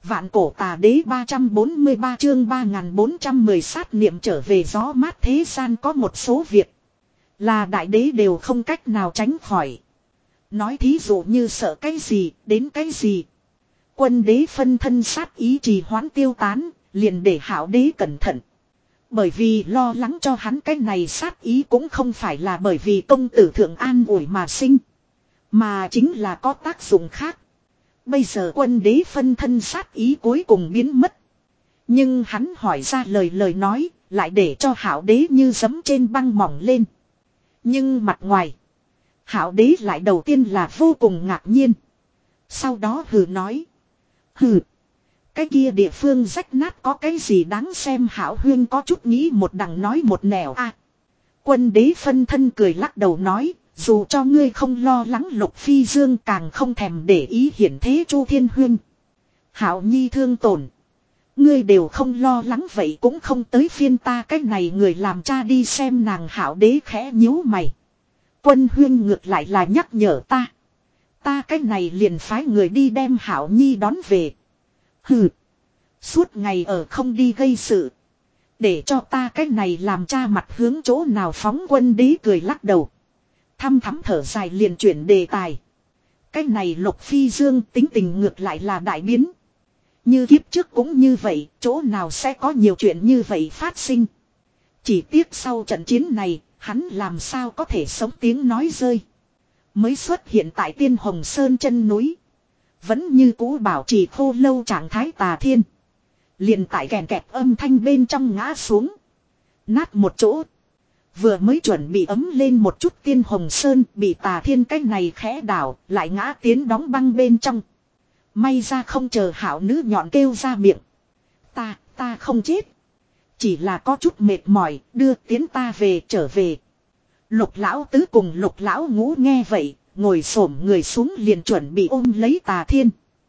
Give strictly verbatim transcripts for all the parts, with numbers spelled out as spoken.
Vạn cổ tà đế ba trăm bốn mươi ba chương ba nghìn bốn trăm mười sát niệm trở về gió mát thế gian có một số việc. Là đại đế đều không cách nào tránh khỏi. Nói thí dụ như sợ cái gì, đến cái gì. Quân đế phân thân sát ý trì hoãn tiêu tán, liền để hảo đế cẩn thận. Bởi vì lo lắng cho hắn cái này sát ý cũng không phải là bởi vì công tử thượng an ủi mà sinh. Mà chính là có tác dụng khác. Bây giờ quân đế phân thân sát ý cuối cùng biến mất. Nhưng hắn hỏi ra lời lời nói, lại để cho hảo đế như giấm trên băng mỏng lên. Nhưng mặt ngoài, hảo đế lại đầu tiên là vô cùng ngạc nhiên. Sau đó hừ nói. Hừ, cái kia địa phương rách nát có cái gì đáng xem. Hảo huyên có chút nghĩ một đằng nói một nẻo a. À, quân đế phân thân cười lắc đầu nói. Dù cho ngươi không lo lắng Lục Phi Dương càng không thèm để ý hiển thế Chu Thiên Huyên. Hảo nhi thương tổn. Ngươi đều không lo lắng vậy cũng không tới phiên ta cái này người làm cha đi xem nàng. Hảo đế khẽ nhíu mày. Quân Huyên ngược lại là nhắc nhở ta. Ta cái này liền phái người đi đem Hảo nhi đón về. Hừ. Suốt ngày ở không đi gây sự. Để cho ta cái này làm cha mặt hướng chỗ nào phóng. Quân đế cười lắc đầu. Thăm thắm thở dài liền chuyển đề tài. Cái này Lục Phi Dương tính tình ngược lại là đại biến. Như kiếp trước cũng như vậy, chỗ nào sẽ có nhiều chuyện như vậy phát sinh. Chỉ tiếc sau trận chiến này, hắn làm sao có thể sống tiếng nói rơi. Mới xuất hiện tại Tiên Hồng Sơn chân núi. Vẫn như cũ bảo trì khô lâu trạng thái Tà Thiên. Liền tại kèn kẹt âm thanh bên trong ngã xuống. Nát một chỗ. Vừa mới chuẩn bị ấm lên một chút Tiên Hồng Sơn bị Tà Thiên cái này khẽ đảo lại ngã tiến đóng băng bên trong. May ra không chờ hảo nữ nhọn kêu ra miệng. Ta, ta không chết. Chỉ là có chút mệt mỏi đưa tiến ta về trở về. Lục lão tứ cùng lục lão ngũ nghe vậy, ngồi xổm người xuống liền chuẩn bị ôm lấy Tà Thiên.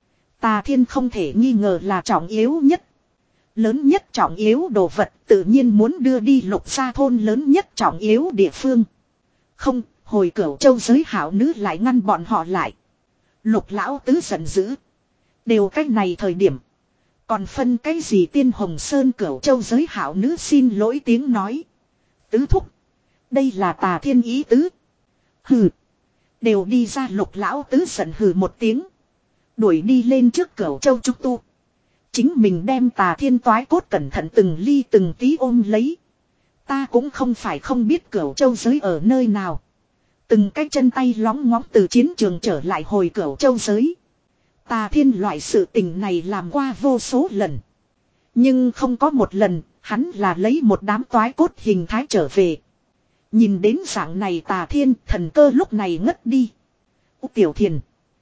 Tà Thiên không thể nghi ngờ là trọng yếu nhất. Lớn nhất trọng yếu đồ vật tự nhiên muốn đưa đi Lục gia thôn lớn nhất trọng yếu địa phương. Không, hồi Cửu Châu giới hảo nữ lại ngăn bọn họ lại. Lục lão tứ giận dữ. Đều cách này thời điểm. Còn phân cái gì Tiên Hồng Sơn Cửu Châu giới hảo nữ xin lỗi tiếng nói. Tứ thúc. Đây là Tà Thiên ý tứ. Hừ. Đều đi ra. Lục lão tứ giận hừ một tiếng. Đuổi đi lên trước Cửu Châu trúc tu. Chính mình đem Tà Thiên toái cốt cẩn thận từng ly từng tí ôm lấy. Ta cũng không phải không biết Cửu Châu giới ở nơi nào. Từng cái chân tay lóng ngóng từ chiến trường trở lại hồi Cửu Châu giới. Tà Thiên loại sự tình này làm qua vô số lần. Nhưng không có một lần, hắn là lấy một đám toái cốt hình thái trở về. Nhìn đến dạng này Tà Thiên, thần cơ lúc này ngất đi. Ú Tiểu Thiền.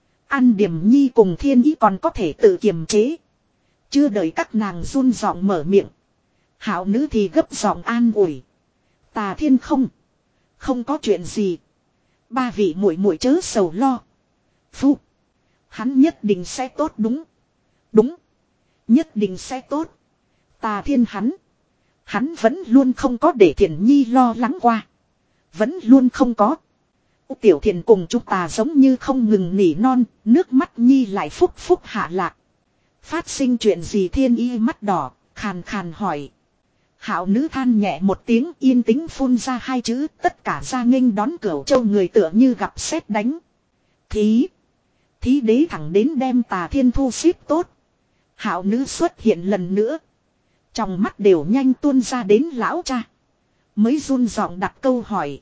An Điềm Nhi cùng Thiên Ý còn có thể tự kiềm chế. Chưa đợi các nàng run giọng mở miệng. Hảo nữ thì gấp giọng an ủi. Tà Thiên không. Không có chuyện gì. Ba vị muội muội chớ sầu lo. Phu. Hắn nhất định sẽ tốt đúng. Đúng. Nhất định sẽ tốt. Tà Thiên hắn. Hắn vẫn luôn không có để Thiền Nhi lo lắng qua. Vẫn luôn không có. Tiểu Thiền cùng chúng ta giống như không ngừng nỉ non. Nước mắt Nhi lại phúc phúc hạ lạc. Phát sinh chuyện gì? Thiên Y mắt đỏ, khàn khàn hỏi. Hảo nữ than nhẹ một tiếng yên tĩnh phun ra hai chữ. Tất cả ra nghênh đón Cửu Châu người tựa như gặp sét đánh. Thí. Thí đế thẳng đến đem Tà Thiên thu xếp tốt. Hảo nữ xuất hiện lần nữa. Trong mắt đều nhanh tuôn ra đến lão cha. Mới run giọng đặt câu hỏi.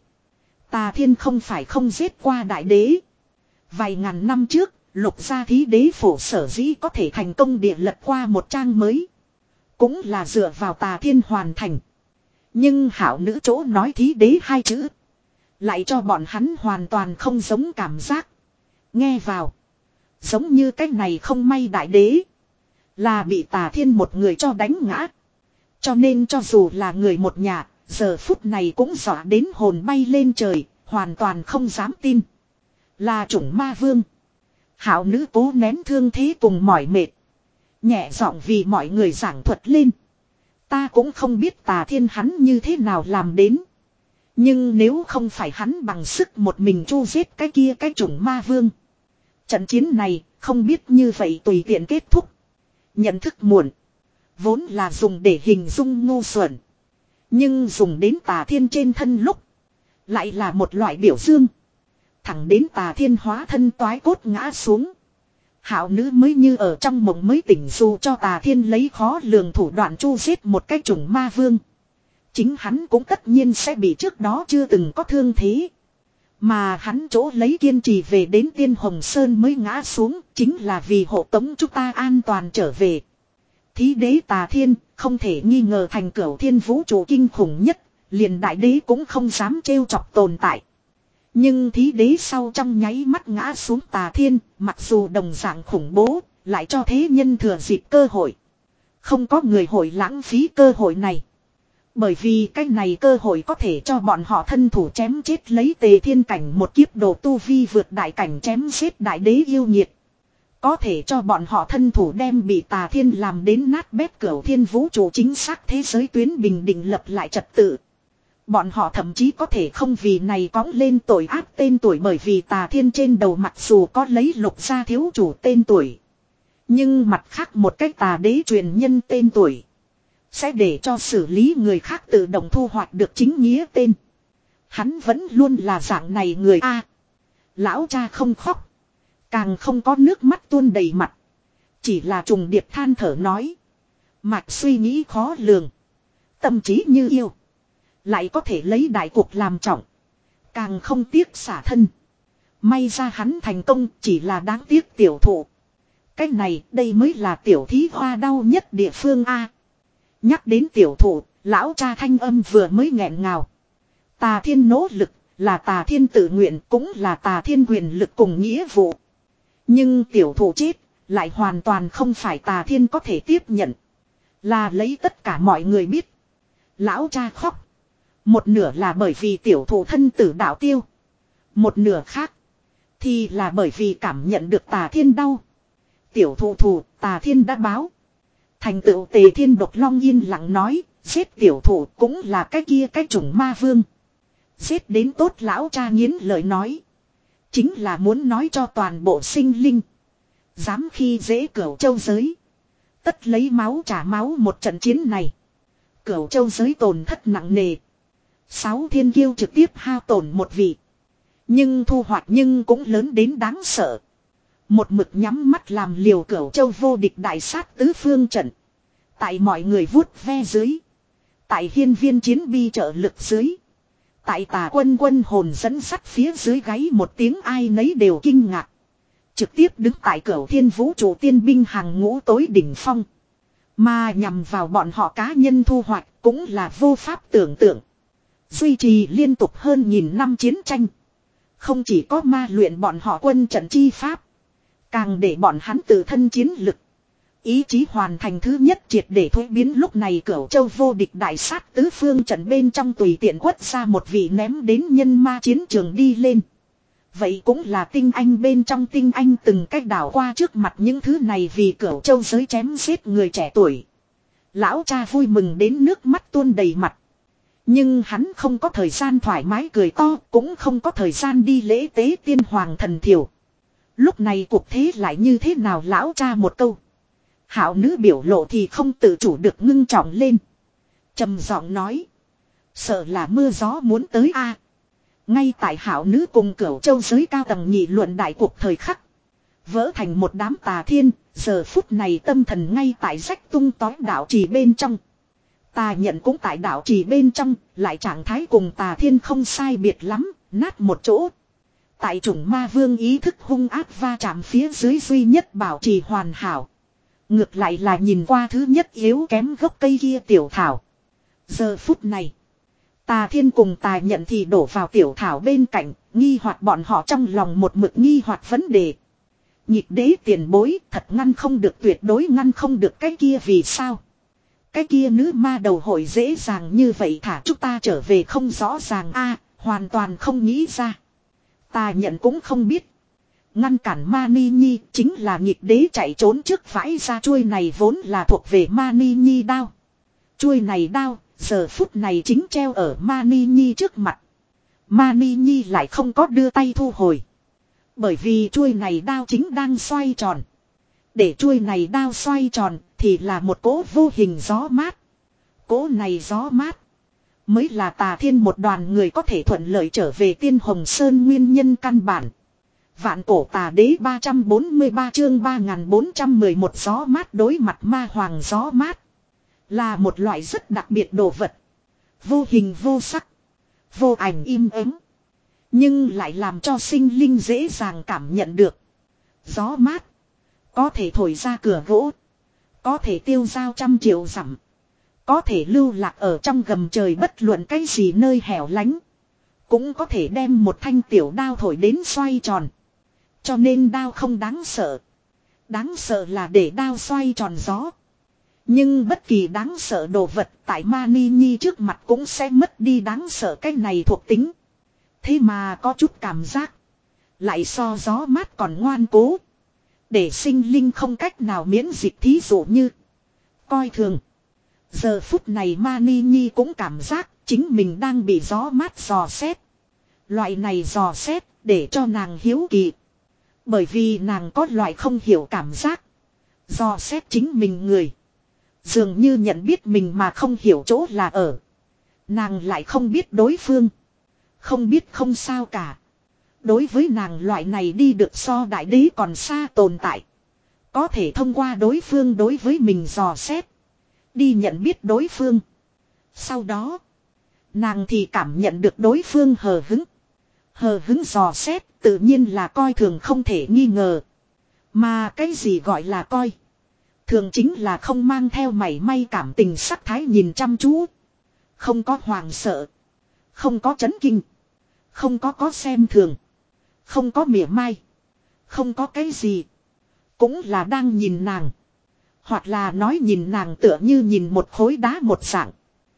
Tà Thiên không phải không giết qua đại đế. Vài ngàn năm trước, Lục gia thí đế phổ sở dĩ có thể thành công địa lật qua một trang mới. Cũng là dựa vào Tà Thiên hoàn thành. Nhưng hảo nữ chỗ nói thí đế hai chữ. Lại cho bọn hắn hoàn toàn không giống cảm giác. Nghe vào. Giống như cái này không may đại đế. Là bị Tà Thiên một người cho đánh ngã. Cho nên cho dù là người một nhà. Giờ phút này cũng dọa đến hồn bay lên trời. Hoàn toàn không dám tin. Là chủng ma vương. Hảo nữ cố nén thương thế cùng mỏi mệt. Nhẹ giọng vì mọi người giảng thuật lên. Ta cũng không biết Tà Thiên hắn như thế nào làm đến. Nhưng nếu không phải hắn bằng sức một mình chu giết cái kia cái chủng ma vương. Trận chiến này không biết như vậy tùy tiện kết thúc. Nhận thức muộn. Vốn là dùng để hình dung ngu xuẩn. Nhưng dùng đến Tà Thiên trên thân lúc. Lại là một loại biểu dương. Thẳng đến Tà Thiên hóa thân toái cốt ngã xuống. Hảo nữ mới như ở trong mộng mới tỉnh, dù cho Tà Thiên lấy khó lường thủ đoạn chu giết một cái chủng ma vương. Chính hắn cũng tất nhiên sẽ bị trước đó chưa từng có thương thế. Mà hắn chỗ lấy kiên trì về đến Tiên Hồng Sơn mới ngã xuống, chính là vì hộ tống chúng ta an toàn trở về. Thí đế Tà Thiên không thể nghi ngờ thành cửu thiên vũ trụ kinh khủng nhất, liền đại đế cũng không dám trêu chọc tồn tại. Nhưng thí đế sau trong nháy mắt ngã xuống Tà Thiên, mặc dù đồng dạng khủng bố, lại cho thế nhân thừa dịp cơ hội. Không có người hội lãng phí cơ hội này. Bởi vì cái này cơ hội có thể cho bọn họ thân thủ chém chết lấy Tề Thiên cảnh một kiếp độ tu vi vượt đại cảnh chém giết đại đế yêu nhiệt. Có thể cho bọn họ thân thủ đem bị Tà Thiên làm đến nát bét cửu thiên vũ trụ chính xác thế giới tuyến bình định lập lại trật tự. Bọn họ thậm chí có thể không vì này cõng lên tội ác tên tuổi, bởi vì Tà Thiên trên đầu mặc dù có lấy Lục gia thiếu chủ tên tuổi. Nhưng mặt khác một cách Tà đế truyền nhân tên tuổi. Sẽ để cho xử lý người khác tự động thu hoạch được chính nghĩa tên. Hắn vẫn luôn là dạng này người a. Lão cha không khóc. Càng không có nước mắt tuôn đầy mặt. Chỉ là trùng điệp than thở nói. Mạch suy nghĩ khó lường. Tâm trí như yêu. Lại có thể lấy đại cuộc làm trọng. Càng không tiếc xả thân. May ra hắn thành công, chỉ là đáng tiếc tiểu thụ. Cái này đây mới là tiểu thí hoa đau nhất địa phương a. Nhắc đến tiểu thụ, lão cha thanh âm vừa mới nghẹn ngào. Tà Thiên nỗ lực, là Tà Thiên tự nguyện, cũng là Tà Thiên quyền lực cùng nghĩa vụ. Nhưng tiểu thụ chết, lại hoàn toàn không phải Tà Thiên có thể tiếp nhận. Là lấy tất cả mọi người biết. Lão cha khóc. Một nửa là bởi vì tiểu thụ thân tử đạo tiêu. Một nửa khác, thì là bởi vì cảm nhận được Tà Thiên đau. Tiểu thụ thù, Tà Thiên đã báo. Thành tựu Tề Thiên Độc Long yên lặng nói, giết tiểu thụ cũng là cái kia cái chủng ma vương. Giết đến tốt, lão cha nghiến lời nói. Chính là muốn nói cho toàn bộ sinh linh. Dám khi dễ Cửu Châu giới. Tất lấy máu trả máu một trận chiến này. Cửu Châu giới tổn thất nặng nề. Sáu thiên kiêu trực tiếp hao tổn một vị. Nhưng thu hoạch nhưng cũng lớn đến đáng sợ. Một mực nhắm mắt làm liều Cửu Châu vô địch đại sát tứ phương trận. Tại mọi người vuốt ve dưới. Tại hiên viên chiến bi trợ lực dưới. Tại Tà quân quân hồn dẫn sắt phía dưới gáy một tiếng ai nấy đều kinh ngạc. Trực tiếp đứng tại Cửu thiên vũ trụ tiên binh hàng ngũ tối đỉnh phong. Mà nhằm vào bọn họ cá nhân thu hoạch cũng là vô pháp tưởng tượng. Duy trì liên tục hơn nghìn năm chiến tranh. Không chỉ có ma luyện bọn họ quân trận chi pháp. Càng để bọn hắn tự thân chiến lực. Ý chí hoàn thành thứ nhất triệt để thuế biến. Lúc này Cửu Châu vô địch đại sát tứ phương trận bên trong tùy tiện quất ra một vị ném đến nhân ma chiến trường đi lên. Vậy cũng là tinh anh bên trong tinh anh, từng cách đảo qua trước mặt những thứ này vì Cửu Châu giới chém giết người trẻ tuổi. Lão cha vui mừng đến nước mắt tuôn đầy mặt. Nhưng hắn không có thời gian thoải mái cười to, cũng không có thời gian đi lễ tế tiên hoàng thần thiểu. Lúc này cuộc thế lại như thế nào, lão cha một câu. Hảo nữ biểu lộ thì không tự chủ được ngưng trọng lên. Trầm giọng nói. Sợ là mưa gió muốn tới a. Ngay tại Hảo nữ cùng Cửu Châu giới cao tầng nghị luận đại cuộc thời khắc. Vỡ thành một đám Tà Thiên, giờ phút này tâm thần ngay tại rách tung tói đạo trì bên trong. Tà nhận cũng tại đạo trì bên trong, lại trạng thái cùng Tà Thiên không sai biệt lắm, nát một chỗ. Tại chủng ma vương ý thức hung ác va chạm phía dưới duy nhất bảo trì hoàn hảo. Ngược lại là nhìn qua thứ nhất yếu kém gốc cây kia tiểu thảo. Giờ phút này, Tà Thiên cùng Tà nhận thì đổ vào tiểu thảo bên cạnh, nghi hoặc bọn họ trong lòng một mực nghi hoặc vấn đề. Nhịp đế tiền bối thật ngăn không được, tuyệt đối ngăn không được cái kia, vì sao? Cái kia nữ ma đầu hội dễ dàng như vậy thả chúng ta trở về không rõ ràng a, hoàn toàn không nghĩ ra. Tà nhận cũng không biết. Ngăn cản Mani Nhi chính là nhịp đế chạy trốn trước vãi ra chuôi này vốn là thuộc về Mani Nhi đao. Chuôi này đao, giờ phút này chính treo ở Mani Nhi trước mặt. Mani Nhi lại không có đưa tay thu hồi. Bởi vì chuôi này đao chính đang xoay tròn. Để chuôi này đao xoay tròn thì là một cỗ vô hình gió mát. Cỗ này gió mát mới là Tà Thiên một đoàn người có thể thuận lợi trở về Tiên Hồng Sơn nguyên nhân căn bản. Vạn cổ tà đế ba trăm bốn mươi ba chương ba nghìn bốn trăm mười một gió mát đối mặt ma hoàng gió mát. Là một loại rất đặc biệt đồ vật. Vô hình vô sắc. Vô ảnh im ắng. Nhưng lại làm cho sinh linh dễ dàng cảm nhận được. Gió mát. Có thể thổi ra cửa gỗ. Có thể tiêu dao trăm triệu dặm. Có thể lưu lạc ở trong gầm trời bất luận cái gì nơi hẻo lánh. Cũng có thể đem một thanh tiểu đao thổi đến xoay tròn. Cho nên đao không đáng sợ. Đáng sợ là để đao xoay tròn gió. Nhưng bất kỳ đáng sợ đồ vật tại Mani Nhi trước mặt cũng sẽ mất đi đáng sợ cái này thuộc tính. Thế mà có chút cảm giác. Lại so gió mát còn ngoan cố. Để sinh linh không cách nào miễn dịch, thí dụ như coi thường. Giờ phút này Mani Nhi cũng cảm giác chính mình đang bị gió mát dò xét. Loại này dò xét để cho nàng hiếu kỳ. Bởi vì nàng có loại không hiểu cảm giác. Dò xét chính mình người. Dường như nhận biết mình mà không hiểu chỗ là ở. Nàng lại không biết đối phương. Không biết không sao cả. Đối với nàng loại này đi được so đại đế còn xa tồn tại. Có thể thông qua đối phương đối với mình dò xét. Đi nhận biết đối phương. Sau đó. Nàng thì cảm nhận được đối phương hờ hứng. Hờ hứng dò xét tự nhiên là coi thường không thể nghi ngờ. Mà cái gì gọi là coi. Thường chính là không mang theo mảy may cảm tình sắc thái nhìn chăm chú. Không có hoàng sợ. Không có chấn kinh. Không có có xem thường. Không có mỉa mai. Không có cái gì. Cũng là đang nhìn nàng. Hoặc là nói nhìn nàng tựa như nhìn một khối đá một dạng.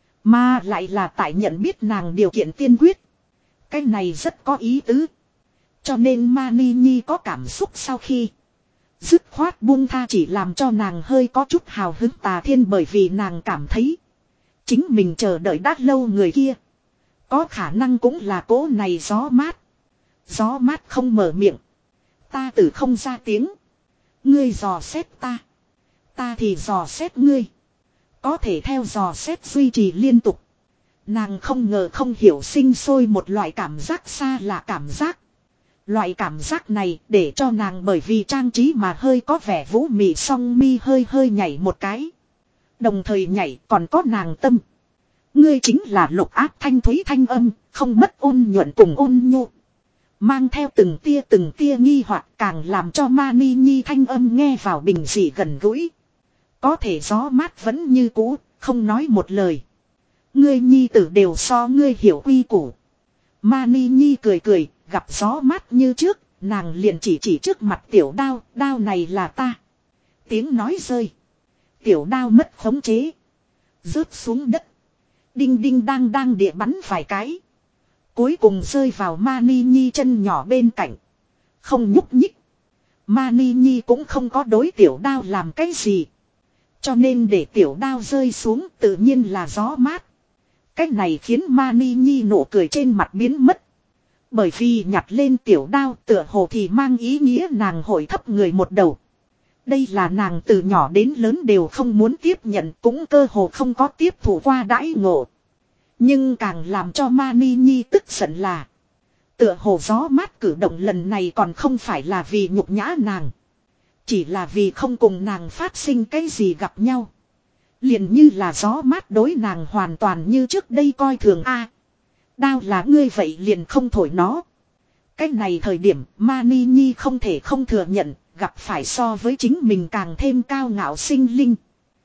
Mà lại là tại nhận biết nàng điều kiện tiên quyết. Cái này rất có ý tứ. Cho nên Mani Nhi có cảm xúc sau khi dứt khoát buông tha chỉ làm cho nàng hơi có chút hào hứng. Tà Thiên bởi vì nàng cảm thấy chính mình chờ đợi đã lâu người kia có khả năng cũng là cỗ này gió mát. Gió mát không mở miệng. Ta từ không ra tiếng. Ngươi dò xét ta. Ta thì dò xét ngươi. Có thể theo dò xét duy trì liên tục. Nàng không ngờ không hiểu sinh sôi một loại cảm giác xa lạ cảm giác. Loại cảm giác này để cho nàng bởi vì trang trí mà hơi có vẻ vũ mị song mi hơi hơi nhảy một cái. Đồng thời nhảy còn có nàng tâm. Ngươi chính là lục áp thanh thúy thanh âm, không mất ôn nhuận cùng ôn nhu. Mang theo từng tia từng tia nghi hoặc càng làm cho Mani Nhi thanh âm nghe vào bình dị gần gũi. Có thể gió mát vẫn như cũ, không nói một lời. Ngươi nhi tử đều so ngươi hiểu quy củ. Mani Nhi cười cười, gặp gió mát như trước, nàng liền chỉ chỉ trước mặt tiểu đao, đao này là ta. Tiếng nói rơi. Tiểu đao mất khống chế. Rớt xuống đất. Đinh đinh đang đang địa bắn vài cái. Cuối cùng rơi vào Mani Nhi chân nhỏ bên cạnh. Không nhúc nhích. Mani Nhi cũng không có đối tiểu đao làm cái gì. Cho nên để tiểu đao rơi xuống tự nhiên là gió mát. Cái này khiến Mani Nhi nụ cười trên mặt biến mất. Bởi vì nhặt lên tiểu đao tựa hồ thì mang ý nghĩa nàng hội thấp người một đầu. Đây là nàng từ nhỏ đến lớn đều không muốn tiếp nhận, cũng cơ hồ không có tiếp thủ qua đãi ngộ. Nhưng càng làm cho Mani Nhi tức giận là tựa hồ gió mát cử động lần này còn không phải là vì nhục nhã nàng. Chỉ là vì không cùng nàng phát sinh cái gì gặp nhau. Liền như là gió mát đối nàng hoàn toàn như trước đây coi thường a. Đao là ngươi vậy liền không thổi nó. Cái này thời điểm Mani Nhi không thể không thừa nhận gặp phải so với chính mình càng thêm cao ngạo sinh linh.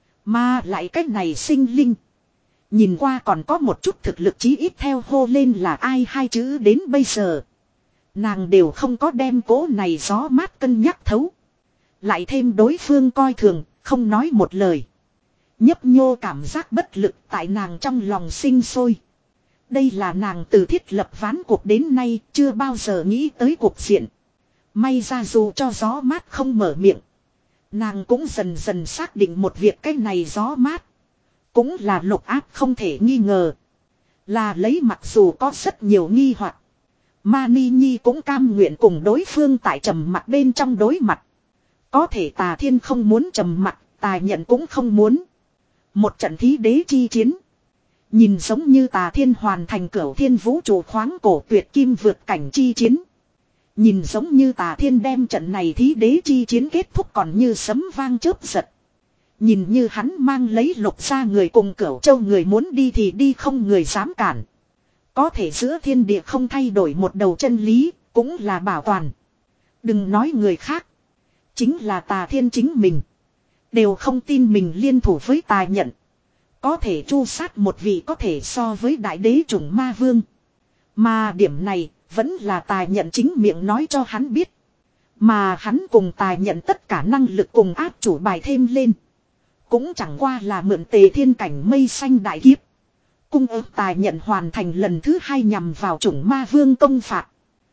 Mà lại cái này sinh linh. Nhìn qua còn có một chút thực lực chí ít theo hô lên là ai hai chữ đến bây giờ. Nàng đều không có đem cố này gió mát cân nhắc thấu. Lại thêm đối phương coi thường, không nói một lời. Nhấp nhô cảm giác bất lực tại nàng trong lòng sinh sôi. Đây là nàng từ thiết lập ván cuộc đến nay chưa bao giờ nghĩ tới cuộc diện. May ra dù cho gió mát không mở miệng. Nàng cũng dần dần xác định một việc, cái này gió mát. Cũng là lục áp không thể nghi ngờ. Là lấy mặc dù có rất nhiều nghi hoặc. Mani Nhi cũng cam nguyện cùng đối phương tại trầm mặt bên trong đối mặt. Có thể Tà Thiên không muốn trầm mặc, Tà Nhận cũng không muốn. Một trận thí đế chi chiến. Nhìn giống như Tà Thiên hoàn thành cửu thiên vũ trụ khoáng cổ tuyệt kim vượt cảnh chi chiến. Nhìn giống như Tà Thiên đem trận này thí đế chi chiến kết thúc còn như sấm vang chớp giật. Nhìn như hắn mang lấy lục ra người cùng cửu châu người muốn đi thì đi không người dám cản. Có thể giữa thiên địa không thay đổi một đầu chân lý, cũng là bảo toàn. Đừng nói người khác. Chính là Tà Thiên chính mình. Đều không tin mình liên thủ với Tà Nhận. Có thể chu sát một vị có thể so với đại đế chủng ma vương. Mà điểm này vẫn là Tà Nhận chính miệng nói cho hắn biết. Mà hắn cùng Tà Nhận tất cả năng lực cùng áp chủ bài thêm lên. Cũng chẳng qua là mượn Tề Thiên cảnh mây xanh đại kiếp. Cung ước Tà Nhận hoàn thành lần thứ hai nhằm vào chủng ma vương công phạt.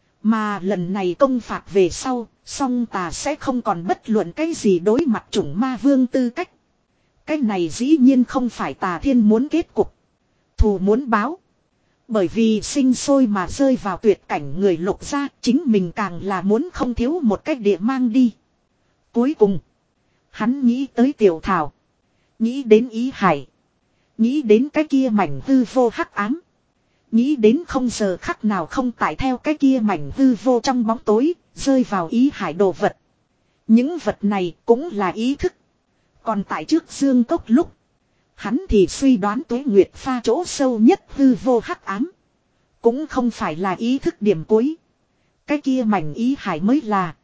Mà lần này công phạt về sau, song Tà sẽ không còn bất luận cái gì đối mặt chủng ma vương tư cách. Cái này dĩ nhiên không phải Tà Thiên muốn kết cục. Thù muốn báo. Bởi vì sinh sôi mà rơi vào tuyệt cảnh người lục gia, chính mình càng là muốn không thiếu một cách địa mang đi. Cuối cùng, hắn nghĩ tới Tiểu Thảo. Nghĩ đến Ý Hải. Nghĩ đến cái kia mảnh hư vô hắc ám. Nghĩ đến không giờ khắc nào không tại theo cái kia mảnh hư vô trong bóng tối, rơi vào Ý Hải đồ vật. Những vật này cũng là ý thức. Còn tại trước dương cốc lúc, hắn thì suy đoán Tuế Nguyệt pha chỗ sâu nhất hư vô hắc ám. Cũng không phải là ý thức điểm cuối. Cái kia mảnh Ý Hải mới là.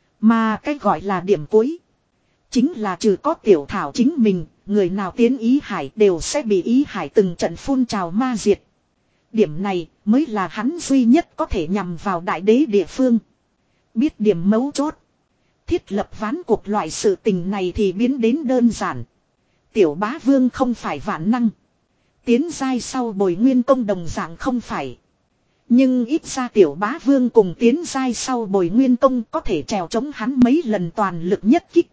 Mà cái gọi là điểm cuối. Chính là trừ có Tiểu Thảo chính mình, người nào tiến Ý Hải đều sẽ bị Ý Hải từng trận phun trào ma diệt. Điểm này mới là hắn duy nhất có thể nhằm vào đại đế địa phương. Biết điểm mấu chốt. Thiết lập ván cuộc loại sự tình này thì biến đến đơn giản. Tiểu Bá Vương không phải vạn năng. Tiến giai sau bồi nguyên công đồng dạng không phải. Nhưng ít ra Tiểu Bá Vương cùng tiến giai sau bồi nguyên công có thể trèo chống hắn mấy lần toàn lực nhất kích.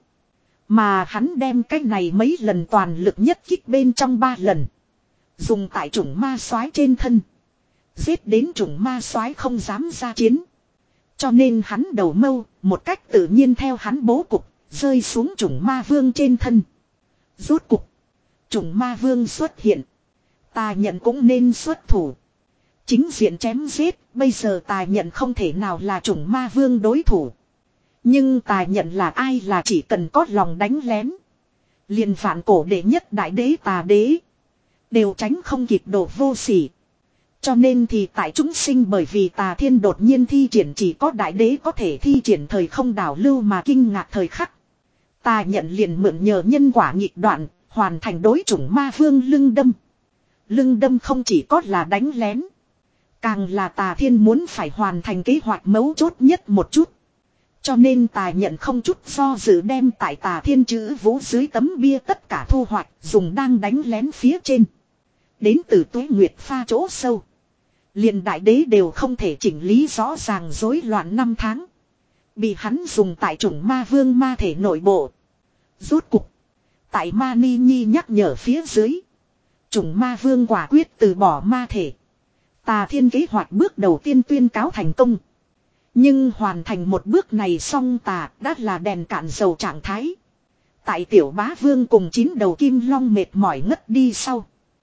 Mà hắn đem cái này mấy lần toàn lực nhất kích bên trong ba lần. Dùng tại chủng ma soái trên thân. Giết đến chủng ma soái không dám ra chiến. Cho nên hắn đầu mâu, một cách tự nhiên theo hắn bố cục, rơi xuống chủng ma vương trên thân. Rốt cục, chủng ma vương xuất hiện. Tà Nhận cũng nên xuất thủ. Chính diện chém giết, bây giờ Tà Nhận không thể nào là chủng ma vương đối thủ. Nhưng Tà Nhận là ai là chỉ cần có lòng đánh lén. Liền phản cổ đệ nhất đại đế Tà đế. Đều tránh không kịp đổ vô sỉ. Cho nên thì tại chúng sinh bởi vì Tà Thiên đột nhiên thi triển chỉ có đại đế có thể thi triển thời không đảo lưu mà kinh ngạc thời khắc. Tà Nhận liền mượn nhờ nhân quả nghịch đoạn, hoàn thành đối chủng ma vương lưng đâm. Lưng đâm không chỉ có là đánh lén. Càng là Tà Thiên muốn phải hoàn thành kế hoạch mấu chốt nhất một chút. Cho nên Tà Nhận không chút do dự đem tại Tà Thiên chữ vũ dưới tấm bia tất cả thu hoạch dùng đang đánh lén phía trên. Đến từ Tuế Nguyệt pha chỗ sâu. Liền đại đế đều không thể chỉnh lý rõ ràng rối loạn năm tháng. Bị hắn dùng tại chủng ma vương ma thể nội bộ. Rốt cục. Tại ma ni nhi nhắc nhở phía dưới. Chủng ma vương quả quyết từ bỏ ma thể. Tà Thiên kế hoạch bước đầu tiên tuyên cáo thành công. Nhưng hoàn thành một bước này xong Tà đã là đèn cạn dầu trạng thái. Tại Tiểu Bá Vương cùng chín đầu kim long mệt mỏi ngất đi sau.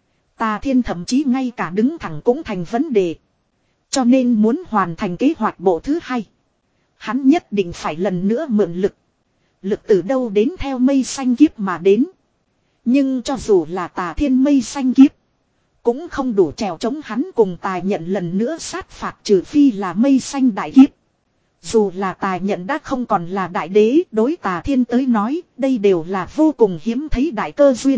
Tà Thiên thậm chí ngay cả đứng thẳng cũng thành vấn đề. Cho nên muốn hoàn thành kế hoạch bộ thứ hai. Hắn nhất định phải lần nữa mượn lực. Lực từ đâu đến theo mây xanh kiếp mà đến. Nhưng cho dù là Tà Thiên mây xanh kiếp. Cũng không đủ trèo chống hắn cùng Tà Nhận lần nữa sát phạt trừ phi là mây xanh đại kiếp. Dù là Tà Nhận đã không còn là đại đế, đối Tà Thiên tới nói, đây đều là vô cùng hiếm thấy đại cơ duyên.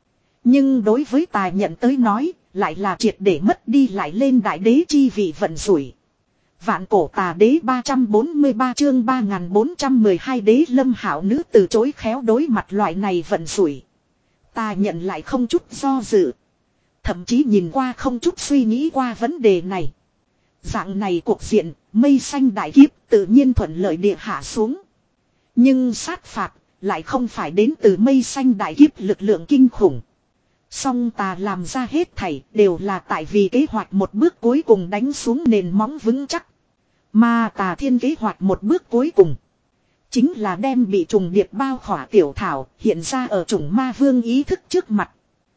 Nhưng đối với Tà Nhận tới nói, lại là triệt để mất đi lại lên đại đế chi vị vận rủi. Vạn cổ Tà đế ba trăm bốn mươi ba chương ba nghìn bốn trăm mười hai đế lâm hảo nữ từ chối khéo đối mặt loại này vận rủi. Tà Nhận lại không chút do dự. Thậm chí nhìn qua không chút suy nghĩ qua vấn đề này. Dạng này cuộc diện, mây xanh đại kiếp tự nhiên thuận lợi địa hạ xuống. Nhưng sát phạt lại không phải đến từ mây xanh đại kiếp lực lượng kinh khủng. Song Tà làm ra hết thảy đều là tại vì kế hoạch một bước cuối cùng đánh xuống nền móng vững chắc. Mà Tà Thiên kế hoạch một bước cuối cùng. chính là đem bị trùng điệp bao khỏa tiểu thảo hiện ra ở chủng ma vương ý thức trước mặt.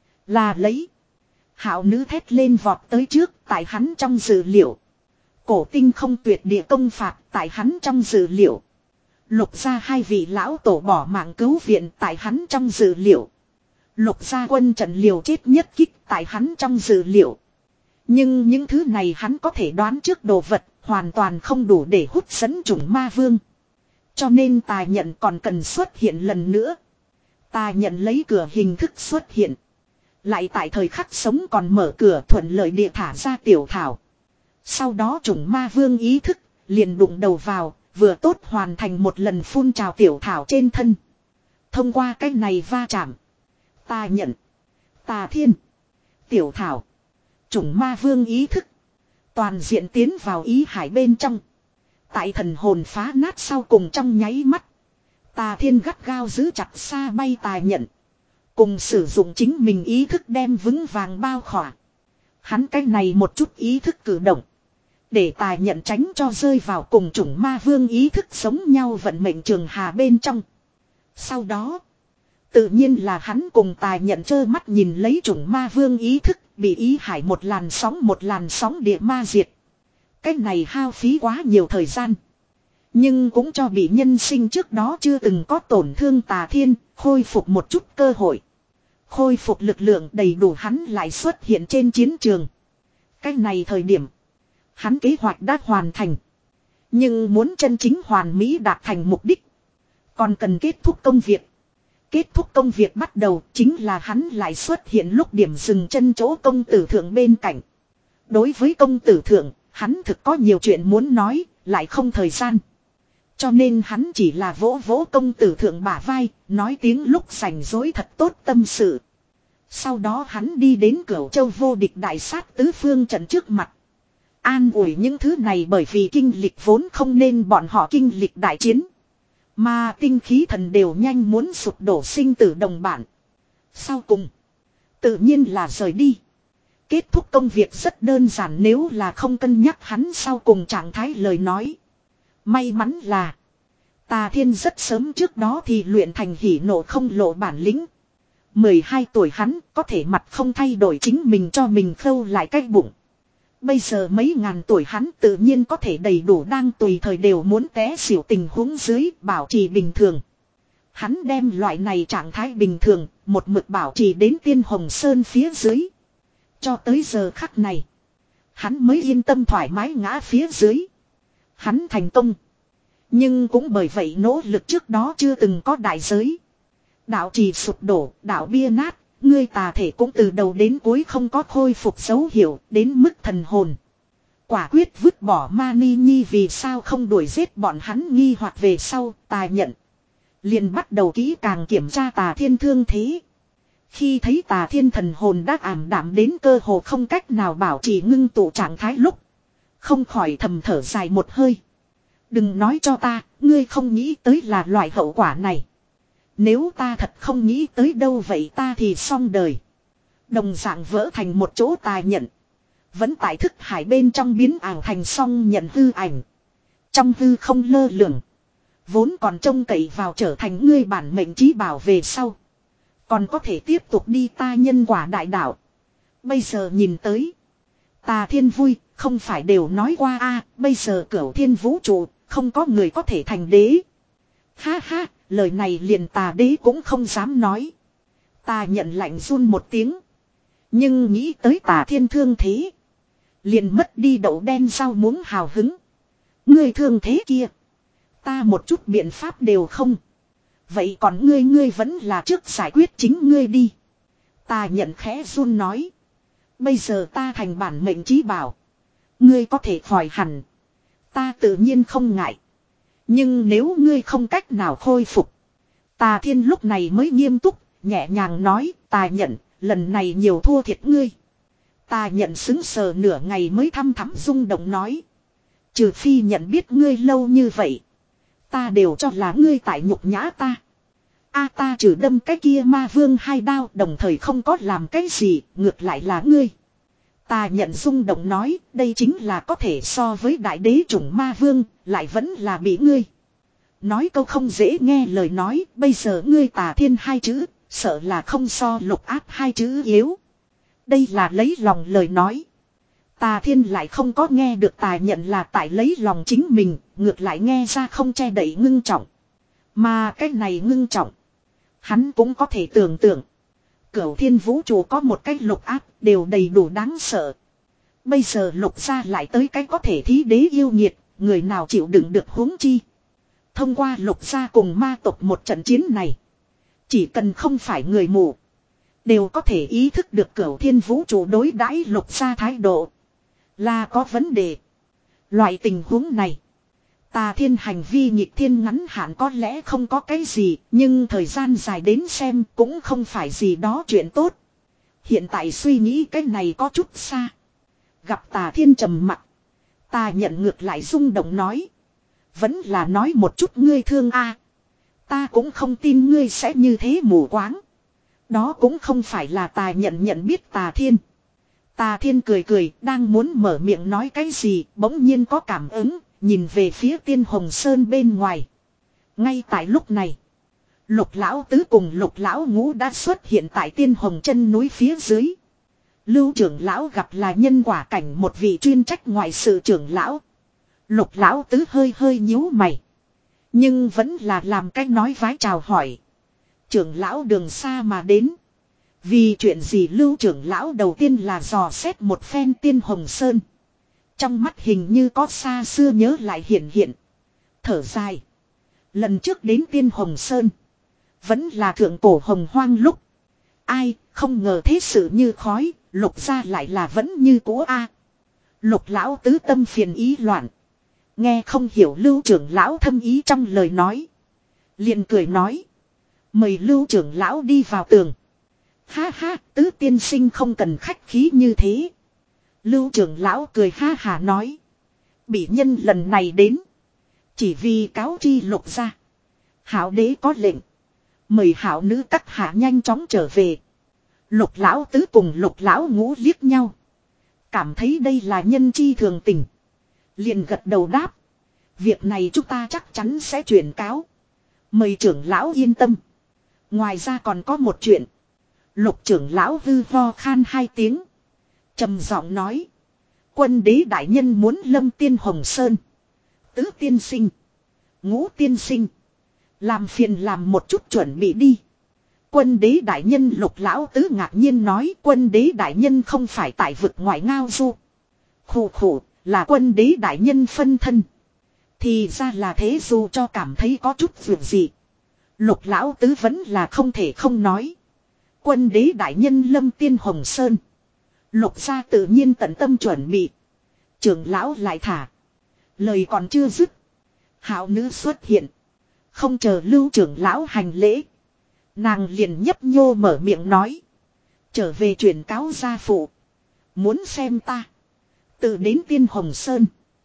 Là lấy. Hạo nữ thét lên vọt tới trước tại hắn trong dự liệu. Cổ tinh không tuyệt địa công phạt tại hắn trong dự liệu. Lục gia hai vị lão tổ bỏ mạng cứu viện tại hắn trong dự liệu. Lục gia quân trận liều chết nhất kích tại hắn trong dự liệu. Nhưng những thứ này hắn có thể đoán trước đồ vật hoàn toàn không đủ để hút dẫn chủng ma vương. Cho nên tài nhận còn cần xuất hiện lần nữa. Tài nhận lấy cửa hình thức xuất hiện. Lại tại thời khắc sống còn mở cửa thuận lợi địa thả ra tiểu thảo. Sau đó chủng ma vương ý thức liền đụng đầu vào, vừa tốt hoàn thành một lần phun trào tiểu thảo trên thân. Thông qua cách này va chạm. Ta nhận. Tà thiên. Tiểu thảo. Chủng ma vương ý thức. Toàn diện tiến vào ý hải bên trong. Tại thần hồn phá nát sau cùng trong nháy mắt. Tà thiên gắt gao giữ chặt xa bay tà nhận. Cùng sử dụng chính mình ý thức đem vững vàng bao khỏa. Hắn cách này một chút ý thức cử động. Để tài nhận tránh cho rơi vào cùng chủng ma vương ý thức sống nhau vận mệnh trường hà bên trong. Sau đó. Tự nhiên là hắn cùng tài nhận trơ mắt nhìn lấy chủng ma vương ý thức. Bị ý hải một làn sóng một làn sóng địa ma diệt. Cái này hao phí quá nhiều thời gian. Nhưng cũng cho bị nhân sinh trước đó chưa từng có tổn thương tà thiên. Khôi phục một chút cơ hội. Khôi phục lực lượng đầy đủ hắn lại xuất hiện trên chiến trường. Cái này thời điểm. Hắn kế hoạch đã hoàn thành. Nhưng muốn chân chính hoàn mỹ đạt thành mục đích. Còn cần kết thúc công việc. Kết thúc công việc bắt đầu chính là hắn lại xuất hiện lúc điểm dừng chân chỗ công tử thượng bên cạnh. Đối với công tử thượng, hắn thực có nhiều chuyện muốn nói, lại không thời gian. Cho nên hắn chỉ là vỗ vỗ công tử thượng bả vai, nói tiếng lúc rảnh rỗi thật tốt tâm sự. Sau đó hắn đi đến Cửu Châu vô địch đại sát tứ phương trận trước mặt. An ủi những thứ này bởi vì kinh lịch vốn không nên bọn họ kinh lịch đại chiến. Mà tinh khí thần đều nhanh muốn sụp đổ sinh tử đồng bản. Sau cùng. Tự nhiên là rời đi. Kết thúc công việc rất đơn giản nếu là không cân nhắc hắn sau cùng trạng thái lời nói. May mắn là. Tà thiên rất sớm trước đó thì luyện thành hỉ nộ không lộ bản lĩnh. mười hai tuổi hắn có thể mặt không thay đổi chính mình cho mình khâu lại cái bụng. Bây giờ mấy ngàn tuổi hắn tự nhiên có thể đầy đủ đang tùy thời đều muốn té xỉu tình huống dưới bảo trì bình thường. Hắn đem loại này trạng thái bình thường, một mực bảo trì đến Tiên Hồng Sơn phía dưới. Cho tới giờ khắc này, hắn mới yên tâm thoải mái ngã phía dưới. Hắn thành công. Nhưng cũng bởi vậy nỗ lực trước đó chưa từng có đại giới. Đạo trì sụp đổ, đạo bia nát. Ngươi tà thể cũng từ đầu đến cuối không có khôi phục dấu hiệu đến mức thần hồn. Quả quyết vứt bỏ Mani Nhi vì sao không đuổi giết bọn hắn nghi hoặc về sau tà nhận. Liền bắt đầu kỹ càng kiểm tra tà thiên thương thế. Khi thấy tà thiên thần hồn đã ảm đạm đến cơ hồ không cách nào bảo trì ngưng tụ trạng thái lúc. Không khỏi thầm thở dài một hơi. Đừng nói cho ta, ngươi không nghĩ tới là loại hậu quả này. Nếu ta thật không nghĩ tới đâu vậy ta thì xong đời. Đồng dạng vỡ thành một chỗ tà nhận. Vẫn tại thức hải bên trong biến ảo thành song nhận hư ảnh. Trong hư không lơ lửng. Vốn còn trông cậy vào trở thành ngươi bản mệnh trí bảo về sau. Còn có thể tiếp tục đi ta nhân quả đại đạo. Bây giờ nhìn tới. Tà thiên vui, không phải đều nói qua a bây giờ cửu thiên vũ trụ, không có người có thể thành đế. Ha ha, lời này liền tà đế cũng không dám nói. Tà nhận lạnh run một tiếng. Nhưng nghĩ tới tà thiên thương thế. Liền mất đi đậu đen rau muống hào hứng. Ngươi thương thế kia. Ta một chút biện pháp đều không. Vậy còn ngươi ngươi vẫn là trước giải quyết chính ngươi đi. Tà nhận khẽ run nói. Bây giờ ta thành bản mệnh trí bảo. Ngươi có thể khỏi hẳn. Ta tự nhiên không ngại. Nhưng nếu ngươi không cách nào khôi phục. Tà thiên lúc này mới nghiêm túc, nhẹ nhàng nói, tà nhận, lần này nhiều thua thiệt ngươi. Tà nhận xứng sờ nửa ngày mới thăm thắm rung động nói. Trừ phi nhận biết ngươi lâu như vậy. Ta đều cho là ngươi tại nhục nhã ta. A ta trừ đâm cái kia ma vương hai đao đồng thời không có làm cái gì, ngược lại là ngươi. Tà nhận rung động nói, đây chính là có thể so với đại đế chủng ma vương, lại vẫn là bị ngươi. Nói câu không dễ nghe lời nói, bây giờ ngươi Tà Thiên hai chữ, sợ là không so Lục Áp hai chữ yếu. Đây là lấy lòng lời nói. Tà Thiên lại không có nghe được Tà Nhận là tại lấy lòng chính mình, ngược lại nghe ra không che đậy ngưng trọng. Mà cái này ngưng trọng, hắn cũng có thể tưởng tượng. Cửu thiên vũ trụ có một cái Lục Áp đều đầy đủ đáng sợ. Bây giờ Lục gia lại tới cái có thể thí đế yêu nghiệt, người nào chịu đựng được huống chi. Thông qua Lục gia cùng ma tộc một trận chiến này, chỉ cần không phải người mù, đều có thể ý thức được cửu thiên vũ trụ đối đãi Lục gia thái độ là có vấn đề. Loại tình huống này, Tà Thiên hành vi nhịp thiên ngắn hạn có lẽ không có cái gì, nhưng thời gian dài đến xem cũng không phải gì đó chuyện tốt. Hiện tại suy nghĩ cái này có chút xa. Gặp Tà Thiên trầm mặc, Tà Nhận ngược lại rung động nói. Vẫn là nói một chút ngươi thương a. Ta cũng không tin ngươi sẽ như thế mù quáng. Đó cũng không phải là Tà Nhận nhận biết Tà Thiên. Tà Thiên cười cười, đang muốn mở miệng nói cái gì, bỗng nhiên có cảm ứng, nhìn về phía Tiên Hồng Sơn bên ngoài. Ngay tại lúc này, Lục Lão Tứ cùng Lục Lão Ngũ đã xuất hiện tại Tiên Hồng chân núi phía dưới. Lưu trưởng lão gặp là nhân quả cảnh một vị chuyên trách ngoại sự trưởng lão. Lục Lão Tứ hơi hơi nhíu mày, nhưng vẫn là làm cách nói vái chào hỏi. Trưởng lão đường xa mà đến, vì chuyện gì? Lưu trưởng lão đầu tiên là dò xét một phen Tiên Hồng Sơn. Trong mắt hình như có xa xưa nhớ lại hiện hiện. Thở dài. Lần trước đến Tiên Hồng Sơn, vẫn là thượng cổ hồng hoang lúc. Ai, không ngờ thế sự như khói, Lục gia lại là vẫn như cũ a. Lục Lão Tứ tâm phiền ý loạn, nghe không hiểu Lưu trưởng lão thâm ý trong lời nói, liền cười nói. Mời Lưu trưởng lão đi vào tường. Ha ha, Tứ tiên sinh không cần khách khí như thế. Lưu trưởng lão cười ha hà nói. Bị nhân lần này đến, chỉ vì cáo tri Lục gia. Hảo đế có lệnh, mời hảo nữ các hạ nhanh chóng trở về. Lục Lão Tứ cùng Lục Lão Ngũ liếc nhau, cảm thấy đây là nhân chi thường tình, liền gật đầu đáp. Việc này chúng ta chắc chắn sẽ chuyển cáo, mời trưởng lão yên tâm. Ngoài ra còn có một chuyện. Lục trưởng lão hư ho khan hai tiếng, trầm giọng nói. Quân đế đại nhân muốn lâm Tiên Hồng Sơn. Tứ tiên sinh, Ngũ tiên sinh, làm phiền làm một chút chuẩn bị đi. Quân đế đại nhân? Lục Lão Tứ ngạc nhiên nói. Quân đế đại nhân không phải tại vực ngoại ngao du? Khủ khủ, là quân đế đại nhân phân thân. Thì ra là thế. Dù cho cảm thấy có chút việc gì, Lục Lão Tứ vẫn là không thể không nói. Quân đế đại nhân lâm Tiên Hồng Sơn, Lục gia tự nhiên tận tâm chuẩn bị. Trưởng lão lại thả. Lời còn chưa dứt, hảo nữ xuất hiện. Không chờ Lưu trưởng lão hành lễ, nàng liền nhấp nhô mở miệng nói. Trở về truyền cáo gia phụ, muốn xem ta, tự đến Tiên Hồng Sơn.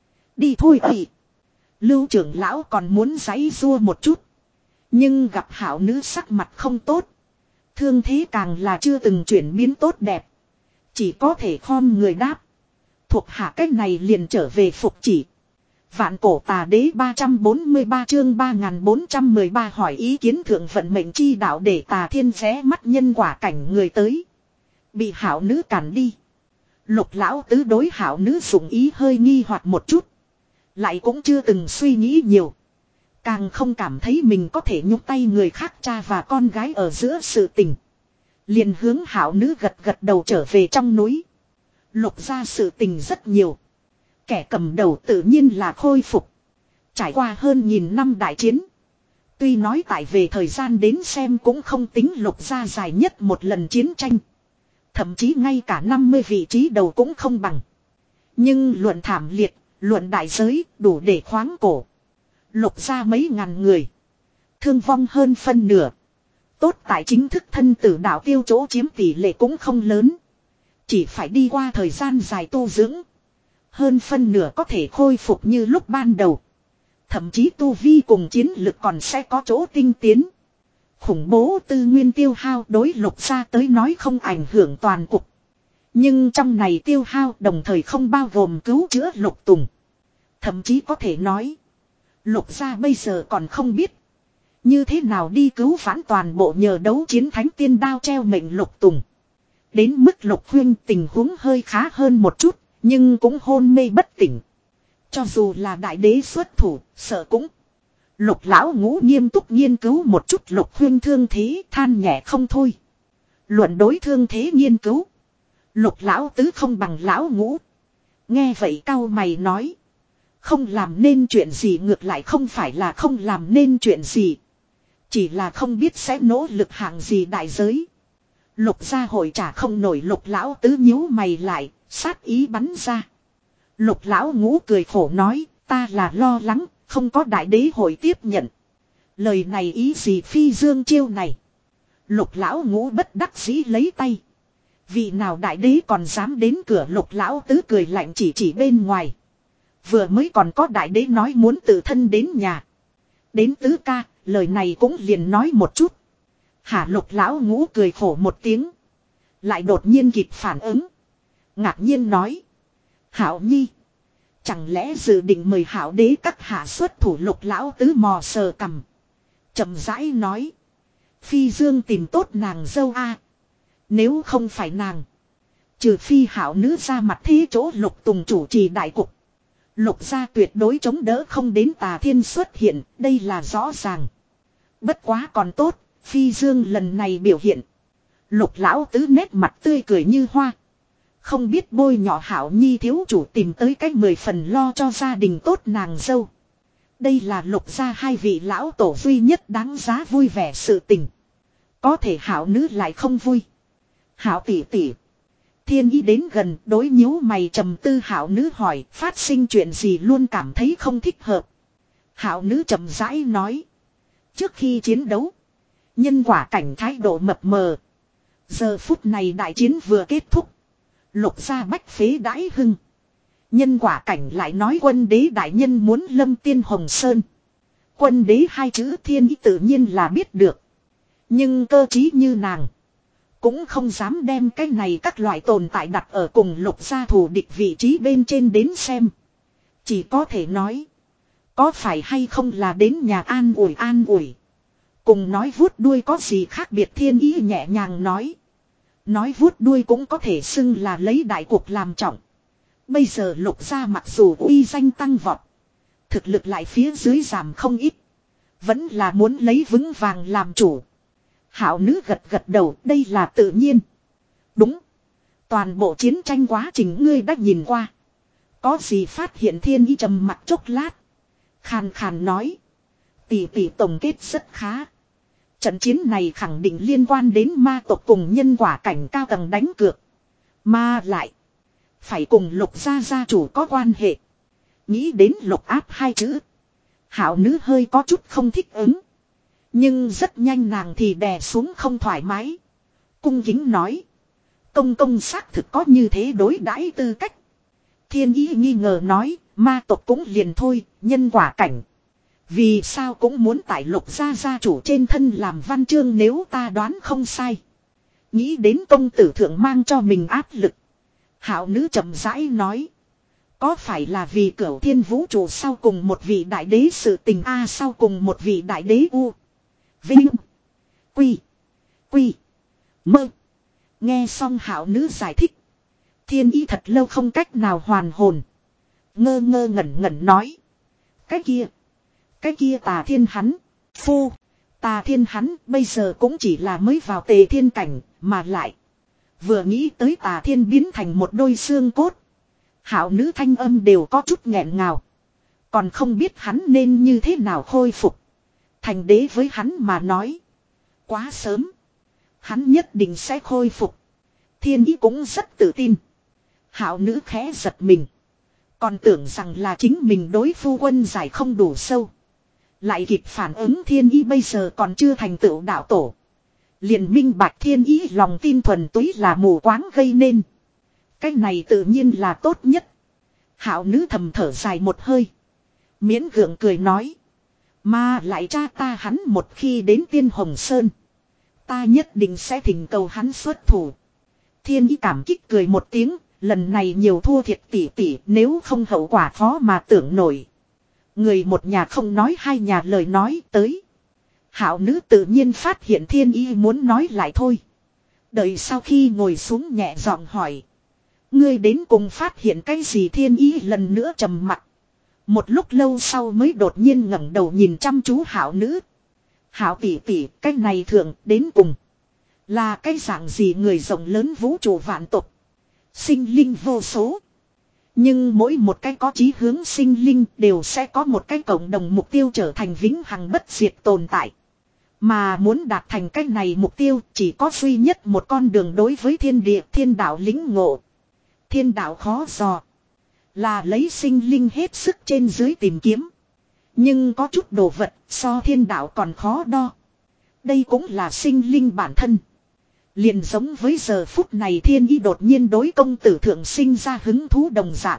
Đi thôi ỉ. Lưu trưởng lão còn muốn giãy giụa một chút, nhưng gặp hảo nữ sắc mặt không tốt, thương thế càng là chưa từng chuyển biến tốt đẹp, chỉ có thể khom người đáp. Thuộc hạ cách này liền trở về phục chỉ. Vạn cổ tà đế ba trăm bốn mươi ba chương ba nghìn bốn trăm mười ba hỏi ý kiến thượng vận mệnh chi đạo để Tà Thiên ghé mắt nhân quả cảnh người tới, bị hảo nữ cản đi. Lục Lão Tứ đối hảo nữ dụng ý hơi nghi hoặc một chút, lại cũng chưa từng suy nghĩ nhiều, càng không cảm thấy mình có thể nhúc tay người khác cha và con gái ở giữa sự tình, liền hướng hảo nữ gật gật đầu trở về trong núi. Lục gia sự tình rất nhiều, kẻ cầm đầu tự nhiên là Khôi Phục. Trải qua hơn nghìn năm đại chiến, tuy nói tại về thời gian đến xem cũng không tính Lục gia dài nhất một lần chiến tranh, thậm chí ngay cả năm mươi vị trí đầu cũng không bằng. Nhưng luận thảm liệt, luận đại giới, đủ để khoáng cổ. Lục gia mấy ngàn người, thương vong hơn phân nửa. Tốt tại chính thức thân tử đạo tiêu chỗ chiếm tỷ lệ cũng không lớn, chỉ phải đi qua thời gian dài tu dưỡng, hơn phân nửa có thể khôi phục như lúc ban đầu. Thậm chí tu vi cùng chiến lực còn sẽ có chỗ tinh tiến. Khủng bố tư nguyên tiêu hao đối Lục gia tới nói không ảnh hưởng toàn cục, nhưng trong này tiêu hao đồng thời không bao gồm cứu chữa Lục Tùng. Thậm chí có thể nói, Lục gia bây giờ còn không biết. Như thế nào đi cứu vãn toàn bộ nhờ đấu chiến thánh tiên đao treo mệnh Lục Tùng. Đến mức Lục Huyên tình huống hơi khá hơn một chút. Nhưng cũng hôn mê bất tỉnh. Cho dù là đại đế xuất thủ, sợ cũng. Lục lão ngũ nghiêm túc nghiên cứu một chút Lục Huyên thương thế, than nhẹ không thôi. Luận đối thương thế nghiên cứu. Lục lão tứ không bằng lão ngũ. Nghe vậy cau mày nói. Không làm nên chuyện gì, ngược lại không phải là không làm nên chuyện gì. Chỉ là không biết sẽ nỗ lực hạng gì đại giới. Lục gia hội trả không nổi. Lục lão tứ nhíu mày lại, sát ý bắn ra. Lục lão ngũ cười khổ nói, ta là lo lắng, không có đại đế hội tiếp nhận. Lời này ý gì phi dương chiêu này. Lục lão ngũ bất đắc dĩ lấy tay. Vị nào đại đế còn dám đến cửa. Lục lão tứ cười lạnh chỉ chỉ bên ngoài. Vừa mới còn có đại đế nói muốn tự thân đến nhà. Đến tứ ca, lời này cũng liền nói một chút. Hả? Lục lão ngũ cười khổ một tiếng. Lại đột nhiên kịp phản ứng. Ngạc nhiên nói. Hảo nhi. Chẳng lẽ dự định mời hảo đế các hạ xuất thủ? Lục lão tứ mò sờ cằm. Chậm rãi nói. Phi dương tìm tốt nàng dâu a. Nếu không phải nàng. Trừ phi hảo nữ ra mặt thế chỗ Lục Tùng chủ trì đại cục. Lục gia tuyệt đối chống đỡ không đến Tà Thiên xuất hiện. Đây là rõ ràng. Bất quá còn tốt. Phi dương lần này biểu hiện. Lục lão tứ nét mặt tươi cười như hoa. Không biết bôi nhỏ hảo nhi thiếu chủ tìm tới cách mười phần lo cho gia đình tốt nàng dâu. Đây là lục gia hai vị lão tổ duy nhất đáng giá vui vẻ sự tình. Có thể hảo nữ lại không vui. Hảo tỷ tỷ. Thiên ý đến gần đối nhíu mày trầm tư hảo nữ hỏi phát sinh chuyện gì luôn cảm thấy không thích hợp. Hảo nữ trầm rãi nói. Trước khi chiến đấu. Nhân quả cảnh thái độ mập mờ. Giờ phút này đại chiến vừa kết thúc. Lục gia bách phế đãi hưng. Nhân quả cảnh lại nói quân đế đại nhân muốn lâm tiên Hồng Sơn. Quân đế hai chữ thiên ý tự nhiên là biết được. Nhưng cơ trí như nàng. Cũng không dám đem cái này các loại tồn tại đặt ở cùng lục gia thù địch vị trí bên trên đến xem. Chỉ có thể nói. Có phải hay không là đến nhà an ủi an ủi. Cùng nói vuốt đuôi có gì khác biệt thiên ý nhẹ nhàng nói. Nói vuốt đuôi cũng có thể xưng là lấy đại cuộc làm trọng. Bây giờ lục gia mặc dù uy danh tăng vọt. Thực lực lại phía dưới giảm không ít. Vẫn là muốn lấy vững vàng làm chủ. Hảo nữ gật gật đầu, đây là tự nhiên. Đúng. Toàn bộ chiến tranh quá trình ngươi đã nhìn qua. Có gì phát hiện thiên ý trầm mặt chốc lát. Khàn khàn nói. Tỷ tỷ tổng kết rất khá. Trận chiến này khẳng định liên quan đến ma tộc cùng nhân quả cảnh cao tầng đánh cược. Mà lại. Phải cùng lục gia gia chủ có quan hệ. Nghĩ đến lục áp hai chữ. Hảo nữ hơi có chút không thích ứng. Nhưng rất nhanh nàng thì đè xuống không thoải mái. Cung kính nói. Công công xác thực có như thế đối đãi tư cách. Thiên ý nghi ngờ nói. Ma tộc cũng liền thôi. Nhân quả cảnh. Vì sao cũng muốn tại lục gia gia chủ trên thân làm văn chương nếu ta đoán không sai. Nghĩ đến công tử thượng mang cho mình áp lực. Hảo nữ chậm rãi nói. Có phải là vì cửu thiên vũ trụ sau cùng một vị đại đế sự tình a sau cùng một vị đại đế u. Vinh. Quy. Quy. Mơ. Nghe xong hảo nữ giải thích. Thiên ý thật lâu không cách nào hoàn hồn. Ngơ ngơ ngẩn ngẩn nói. Cái kia. Cái kia Tà Thiên hắn. Phu. Tà Thiên hắn bây giờ cũng chỉ là mới vào tề thiên cảnh mà lại. Vừa nghĩ tới Tà Thiên biến thành một đôi xương cốt. Hảo nữ thanh âm đều có chút nghẹn ngào. Còn không biết hắn nên như thế nào khôi phục. Thành đế với hắn mà nói. Quá sớm. Hắn nhất định sẽ khôi phục. Thiên ý cũng rất tự tin. Hảo nữ khẽ giật mình. Còn tưởng rằng là chính mình đối phu quân giải không đủ sâu. Lại kịp phản ứng thiên ý bây giờ còn chưa thành tựu đạo tổ. Liền minh bạch thiên ý lòng tin thuần túy là mù quáng gây nên. Cái này tự nhiên là tốt nhất. Hảo nữ thầm thở dài một hơi. Miễn gượng cười nói. Mà lại cha ta hắn một khi đến Tiên Hồng Sơn. Ta nhất định sẽ thỉnh cầu hắn xuất thủ. Thiên ý cảm kích cười một tiếng. Lần này nhiều thua thiệt tỷ tỷ nếu không hậu quả khó mà tưởng nổi. Người một nhà không nói hai nhà lời nói tới. Hảo nữ tự nhiên phát hiện Thiên Ý muốn nói lại thôi. Đợi sau khi ngồi xuống nhẹ giọng hỏi. Ngươi đến cùng phát hiện cái gì? Thiên Ý lần nữa trầm mặt. Một lúc lâu sau mới đột nhiên ngẩng đầu nhìn chăm chú Hảo nữ. Hảo tỷ tỷ, cái này thường đến cùng là cái dạng gì? Người rộng lớn vũ trụ vạn tộc, sinh linh vô số. Nhưng mỗi một cái có chí hướng sinh linh đều sẽ có một cái cộng đồng mục tiêu trở thành vĩnh hằng bất diệt tồn tại. Mà muốn đạt thành cái này mục tiêu chỉ có duy nhất một con đường đối với thiên địa, thiên đạo lĩnh ngộ. Thiên đạo khó dò. Là lấy sinh linh hết sức trên dưới tìm kiếm. Nhưng có chút đồ vật so thiên đạo còn khó đo. Đây cũng là sinh linh bản thân. Liền giống với giờ phút này Thiên Ý đột nhiên đối công tử thượng sinh ra hứng thú đồng dạng.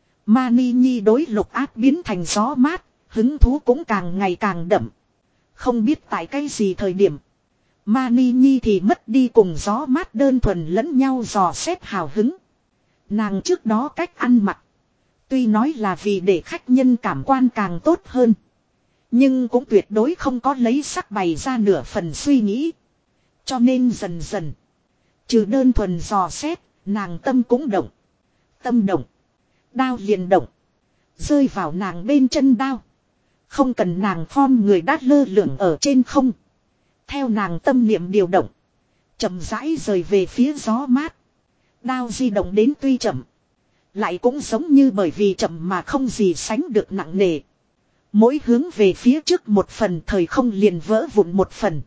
Mani Nhi đối Lục Áp biến thành gió mát, hứng thú cũng càng ngày càng đậm. Không biết tại cái gì thời điểm, Mani Nhi thì mất đi cùng gió mát đơn thuần lẫn nhau dò xét hào hứng. Nàng trước đó cách ăn mặc, tuy nói là vì để khách nhân cảm quan càng tốt hơn, nhưng cũng tuyệt đối không có lấy sắc bày ra nửa phần suy nghĩ. Cho nên dần dần, trừ đơn thuần dò xét, nàng tâm cũng động. Tâm động, đao liền động. Rơi vào nàng bên chân đao. Không cần nàng form người đát lơ lửng ở trên không. Theo nàng tâm niệm điều động, chậm rãi rời về phía gió mát. Đao di động đến tuy chậm, lại cũng giống như bởi vì chậm mà không gì sánh được nặng nề. Mỗi hướng về phía trước một phần, thời không liền vỡ vụn một phần.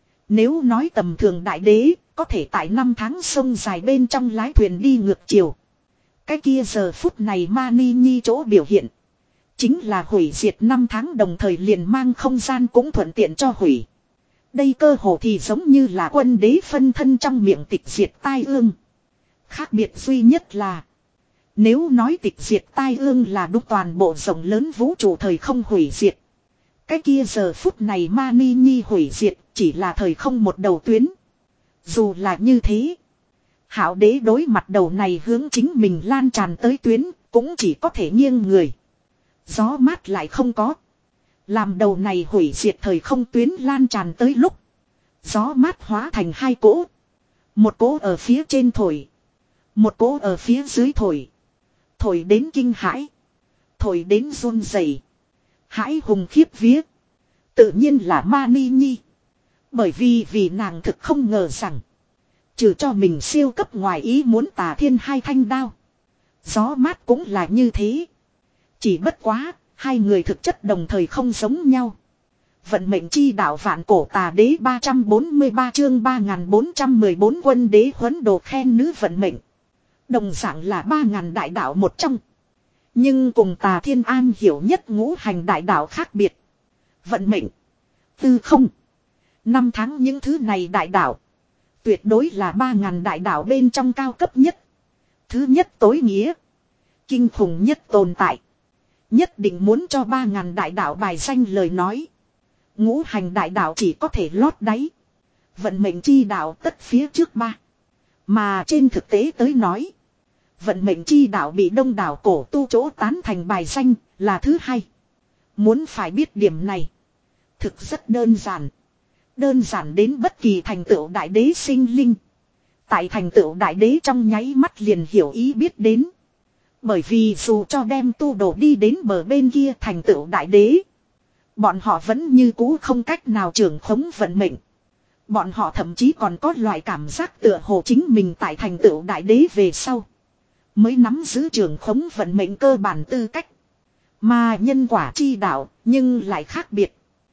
Nếu nói tầm thường đại đế, có thể tại năm tháng sông dài bên trong lái thuyền đi ngược chiều. Cái kia giờ phút này Mani Nhi chỗ biểu hiện, chính là hủy diệt năm tháng đồng thời liền mang không gian cũng thuận tiện cho hủy. Đây cơ hồ thì giống như là quân đế phân thân trong miệng tịch diệt tai ương. Khác biệt duy nhất là, nếu nói tịch diệt tai ương là đúc toàn bộ rộng lớn vũ trụ thời không hủy diệt, cái kia giờ phút này Mani Nhi hủy diệt chỉ là thời không một đầu tuyến. Dù là như thế, Hảo đế đối mặt đầu này hướng chính mình lan tràn tới tuyến, cũng chỉ có thể nghiêng người. Gió mát lại không có. Làm đầu này hủy diệt thời không tuyến lan tràn tới lúc, gió mát hóa thành hai cỗ. Một cỗ ở phía trên thổi, một cỗ ở phía dưới thổi. Thổi đến kinh hãi, thổi đến run rẩy, hãi hùng khiếp vía. Tự nhiên là Mani Nhi. Bởi vì vì nàng thực không ngờ rằng, trừ cho mình siêu cấp ngoài ý muốn tà thiên hai thanh đao, gió mát cũng là như thế. Chỉ bất quá, hai người thực chất đồng thời không giống nhau. Vận mệnh chi đạo vạn cổ tà đế ba trăm bốn mươi ba chương ba nghìn bốn trăm mười bốn quân đế huấn đồ khen nữ vận mệnh. Đồng dạng là ba ngàn đại đạo một trong. Nhưng cùng tà thiên an hiểu nhất ngũ hành đại đạo khác biệt. Vận mệnh, tư không, năm tháng những thứ này đại đạo, tuyệt đối là ba ngàn đại đạo bên trong cao cấp nhất. Thứ nhất tối nghĩa, kinh khủng nhất tồn tại. Nhất định muốn cho ba ngàn đại đạo bài danh lời nói, ngũ hành đại đạo chỉ có thể lót đáy. Vận mệnh chi đạo tất phía trước ba. Mà trên thực tế tới nói, vận mệnh chi đạo bị đông đảo cổ tu chỗ tán thành bài danh là thứ hai. Muốn phải biết điểm này, thực rất đơn giản. Đơn giản đến bất kỳ thành tựu đại đế sinh linh, tại thành tựu đại đế trong nháy mắt liền hiểu ý biết đến. Bởi vì dù cho đem tu đổ đi đến bờ bên kia thành tựu đại đế, bọn họ vẫn như cũ không cách nào trưởng khống vận mệnh. Bọn họ thậm chí còn có loại cảm giác tựa hồ chính mình tại thành tựu đại đế về sau, mới nắm giữ trưởng khống vận mệnh cơ bản tư cách. Mà nhân quả chi đạo nhưng lại khác biệt.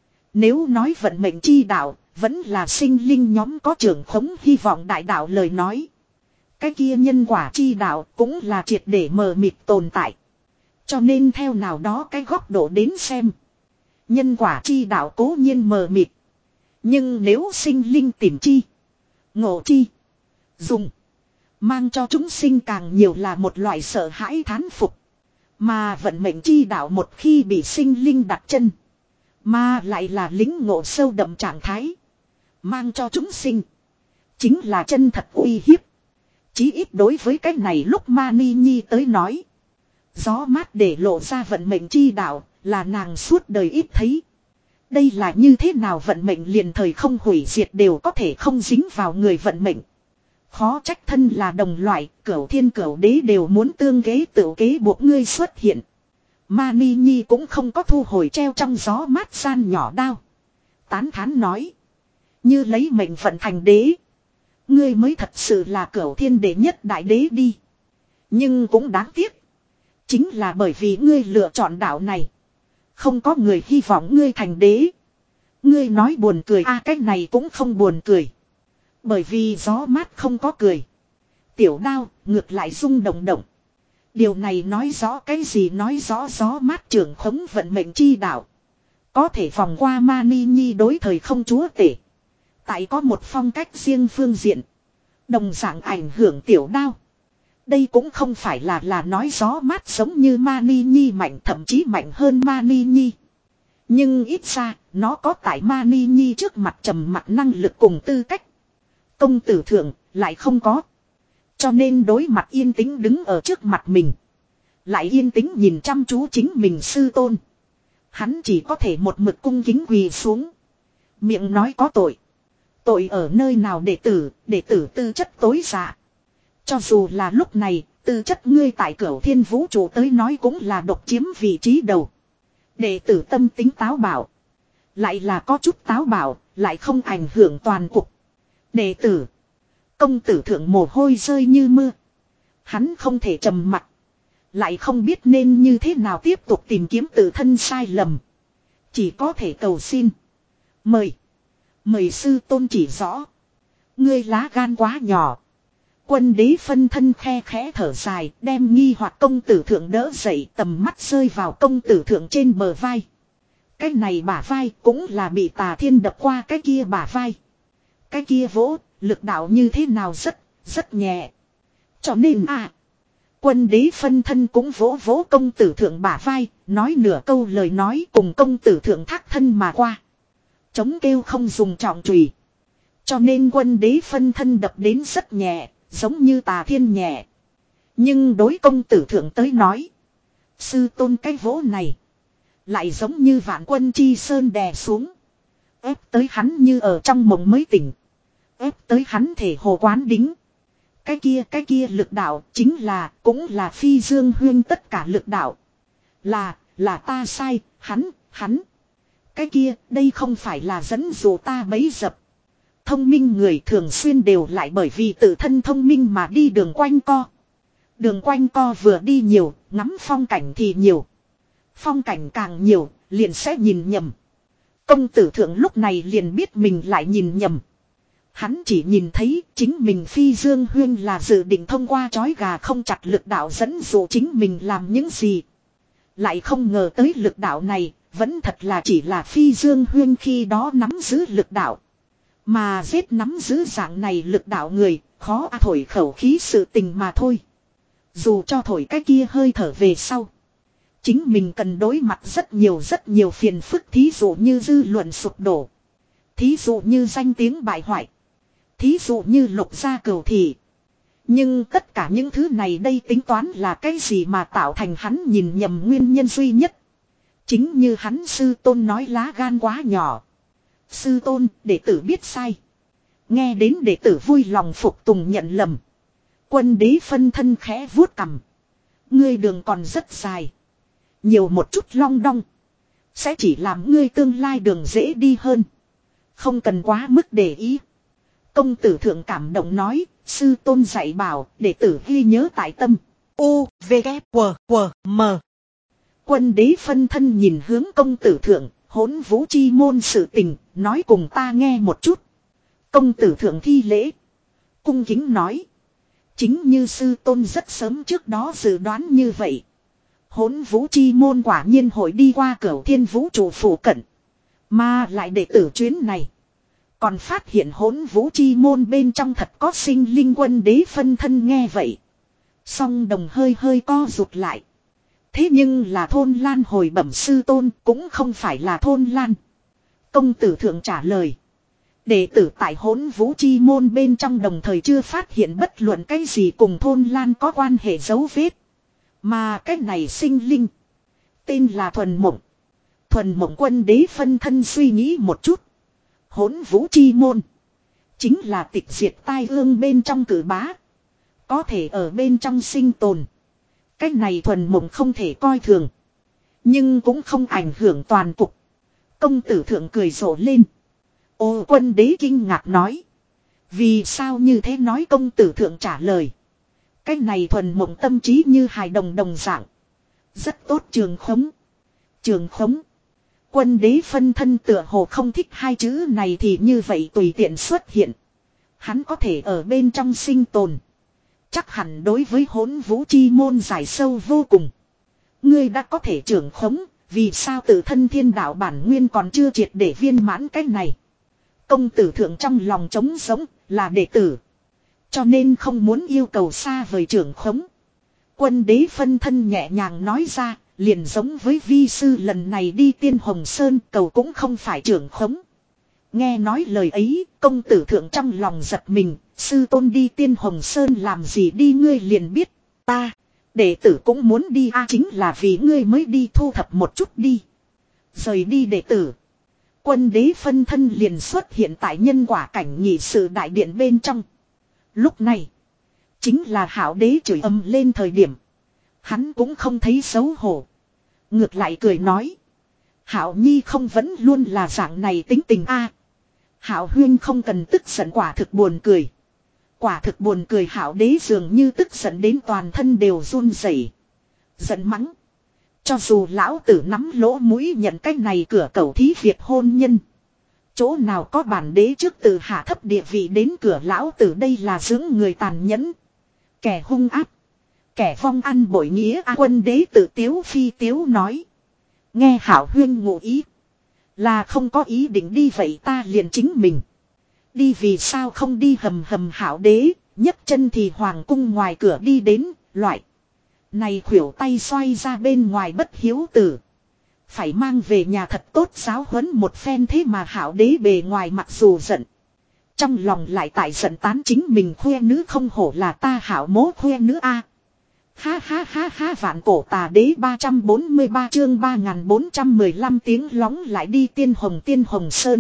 Nếu nói vận mệnh chi đạo vẫn là sinh linh nhóm có trưởng khống hy vọng đại đạo lời nói, cái kia nhân quả chi đạo cũng là triệt để mờ mịt tồn tại. Cho nên theo nào đó cái góc độ đến xem, nhân quả chi đạo cố nhiên mờ mịt, nhưng nếu sinh linh tìm chi, ngộ chi, dùng, mang cho chúng sinh càng nhiều là một loại sợ hãi thán phục. Mà vận mệnh chi đạo một khi bị sinh linh đặt chân, mà lại là lính ngộ sâu đậm trạng thái, mang cho chúng sinh chính là chân thật uy hiếp. Chí ít đối với cái này lúc Mani Nhi tới nói, gió mát để lộ ra vận mệnh chi đạo Là nàng suốt đời ít thấy. Đây là như thế nào vận mệnh liền thời không hủy diệt đều có thể không dính vào người vận mệnh. Khó trách thân là đồng loại, cửu thiên cửu đế đều muốn tương kế tự kế buộc ngươi xuất hiện. Mani Nhi cũng không có thu hồi treo trong gió mát gian nhỏ đao. Tán thán nói. Như lấy mệnh vận thành đế. Ngươi mới thật sự là cửu thiên đệ nhất đại đế đi. Nhưng cũng đáng tiếc. Chính là bởi vì ngươi lựa chọn đạo này. Không có người hy vọng ngươi thành đế. Ngươi nói buồn cười a à, cái này cũng không buồn cười. Bởi vì gió mát không có cười. Tiểu đao ngược lại rung động động. Điều này nói rõ cái gì, nói rõ gió mát trưởng khống vận mệnh chi đạo. Có thể vòng qua Mani Nhi đối thời không chúa tể. Tại có một phong cách riêng phương diện. Đồng dạng ảnh hưởng tiểu đao. Đây cũng không phải là là nói gió mát giống như Mani Nhi mạnh, thậm chí mạnh hơn Mani Nhi. Nhưng ít ra nó có tại Mani Nhi trước mặt trầm mặc năng lực cùng tư cách. Công tử thượng lại không có. Cho nên đối mặt yên tĩnh đứng ở trước mặt mình. Lại yên tĩnh nhìn chăm chú chính mình sư tôn. Hắn chỉ có thể một mực cung kính quỳ xuống. Miệng nói có tội. Tội ở nơi nào đệ tử, đệ tử tư chất tối dạ. Cho dù là lúc này, tư chất ngươi tại cửu thiên vũ trụ tới nói cũng là độc chiếm vị trí đầu. Đệ tử tâm tính táo bạo. Lại là có chút táo bạo, lại không ảnh hưởng toàn cục. Đệ tử. Công tử thượng mồ hôi rơi như mưa. Hắn không thể trầm mặc. Lại không biết nên như thế nào tiếp tục tìm kiếm tự thân sai lầm. Chỉ có thể cầu xin. Mời. Mời sư tôn chỉ rõ. Ngươi lá gan quá nhỏ. Quân đế phân thân khe khẽ thở dài, đem nghi hoặc công tử thượng đỡ dậy, tầm mắt rơi vào công tử thượng trên bờ vai. Cái này bả vai cũng là bị Tà Thiên đập qua cái kia bả vai. Cái kia vỗ, lực đạo như thế nào rất, rất nhẹ. Cho nên à, quân đế phân thân cũng vỗ vỗ công tử thượng bả vai, nói nửa câu lời nói cùng công tử thượng thác thân mà qua. Chống kêu không dùng trọng chùy. Cho nên quân đế phân thân đập đến rất nhẹ, giống như Tà Thiên nhẹ. Nhưng đối công tử thượng tới nói, sư tôn cái vỗ này lại giống như vạn quân chi sơn đè xuống. Ép tới hắn như ở trong mộng mới tỉnh. Ép tới hắn thể hồ quán đính. Cái kia cái kia lực đạo chính là cũng là Phi Dương Huyên tất cả lực đạo. Là, là ta sai, hắn, hắn. Cái kia đây không phải là dẫn dụ ta bấy dập. Thông minh người thường xuyên đều lại bởi vì tự thân thông minh mà đi đường quanh co. Đường quanh co vừa đi nhiều, ngắm phong cảnh thì nhiều. Phong cảnh càng nhiều, liền sẽ nhìn nhầm. Công tử thượng lúc này liền biết mình lại nhìn nhầm. Hắn chỉ nhìn thấy chính mình Phi Dương Huyên là dự định thông qua chói gà không chặt lực đạo dẫn dụ chính mình làm những gì. Lại không ngờ tới lực đạo này, vẫn thật là chỉ là Phi Dương Huyên khi đó nắm giữ lực đạo. Mà giết nắm giữ dạng này lực đạo người, khó à thổi khẩu khí sự tình mà thôi. Dù cho thổi cái kia hơi thở về sau. Chính mình cần đối mặt rất nhiều rất nhiều phiền phức, thí dụ như dư luận sụp đổ. Thí dụ như danh tiếng bại hoại. Thí dụ như lục gia cửu thị. Nhưng tất cả những thứ này đây tính toán là cái gì mà tạo thành hắn nhìn nhầm nguyên nhân duy nhất. Chính như hắn sư tôn nói lá gan quá nhỏ. Sư tôn, đệ tử biết sai. Nghe đến đệ tử vui lòng phục tùng nhận lầm. Quân đế phân thân khẽ vuốt cằm. Ngươi đường còn rất dài. Nhiều một chút long đong. Sẽ chỉ làm ngươi tương lai đường dễ đi hơn. Không cần quá mức để ý. Công tử thượng cảm động nói. Sư tôn dạy bảo, đệ tử ghi nhớ tại tâm. U, V, K, W, W, M. Quân đế phân thân nhìn hướng công tử thượng. Hỗn vũ chi môn sự tình, nói cùng ta nghe một chút. Công tử thượng thi lễ. Cung kính nói. Chính như sư tôn rất sớm trước đó dự đoán như vậy. Hỗn vũ chi môn quả nhiên hội đi qua cửu thiên vũ trụ phủ cận. Mà lại đệ tử chuyến này. Còn phát hiện hỗn vũ chi môn bên trong thật có sinh linh. Quân đế phân thân nghe vậy. Song đồng hơi hơi co rụt lại. Thế nhưng là thôn lan hồi bẩm sư tôn cũng không phải là thôn lan. Công tử thượng trả lời. Đệ tử tại hỗn vũ chi môn bên trong đồng thời chưa phát hiện bất luận cái gì cùng thôn lan có quan hệ dấu vết. Mà cái này sinh linh. Tên là thuần mộng. Thuần Mộng Quân đế phân thân suy nghĩ một chút. Hỗn Vũ Chi Môn. Chính là tịch diệt tai ương bên trong cử bá. Có thể ở bên trong sinh tồn. Cách này Thuần Mộng không thể coi thường. Nhưng cũng không ảnh hưởng toàn cục. Công tử thượng cười rộ lên. Ô Quân đế kinh ngạc nói. Vì sao như thế nói, công tử thượng trả lời. Cách này Thuần Mộng tâm trí như hài đồng đồng dạng. Rất tốt trường khống. Trường khống. Quân đế phân thân tựa hồ không thích hai chữ này thì như vậy tùy tiện xuất hiện. Hắn có thể ở bên trong sinh tồn. Chắc hẳn đối với Hỗn Vũ Chi Môn giải sâu vô cùng. Ngươi đã có thể trưởng khống, vì sao tự thân thiên đạo bản nguyên còn chưa triệt để viên mãn cái này. Công tử thượng trong lòng trống sống, là đệ tử. Cho nên không muốn yêu cầu xa vời trưởng khống. Quân đế phân thân nhẹ nhàng nói ra, liền giống với vi sư lần này đi Tiên Hồng Sơn cầu cũng không phải trưởng khống. Nghe nói lời ấy, công tử thượng trong lòng giật mình, sư tôn đi Tiên Hồng Sơn làm gì đi, ngươi liền biết. Ta, đệ tử cũng muốn đi a, chính là vì ngươi mới đi, thu thập một chút đi. Rời đi đệ tử. Quân đế phân thân liền xuất hiện tại nhân quả cảnh nhị sự đại điện bên trong. Lúc này, chính là Hạo đế chửi ầm lên thời điểm. Hắn cũng không thấy xấu hổ. Ngược lại cười nói. Hạo nhi không vẫn luôn là dạng này tính tình a. Hạo huyên không cần tức giận, quả thực buồn cười. Quả thực buồn cười. Hạo đế dường như tức giận đến toàn thân đều run rẩy, giận mắng. Cho dù lão tử nắm lỗ mũi nhận cái này cửa cầu thí việc hôn nhân. Chỗ nào có bản đế trước từ hạ thấp địa vị đến cửa lão tử, đây là dưỡng người tàn nhẫn. Kẻ hung ác. Kẻ vong ăn bội nghĩa a. Quân đế tự tiếu phi tiếu nói. Nghe Hạo huyên ngụ ý. Là không có ý định đi, vậy ta liền chính mình đi. Vì sao không đi? Hầm hầm. Hạo đế nhấc chân thì hoàng cung ngoài cửa đi đến. Loại này khuỷu tay xoay ra bên ngoài, bất hiếu tử. Phải mang về nhà thật tốt giáo huấn một phen. Thế mà Hạo đế bề ngoài mặc dù giận, trong lòng lại tại giận tán chính mình khoe nữ, không hổ là ta Hạo mố khoe nữ a. Ha ha ha ha. Vạn cổ tà đế ba trăm bốn mươi ba chương ba nghìn bốn trăm mười lăm tiếng lóng lại đi Tiên Hồng. Tiên Hồng Sơn,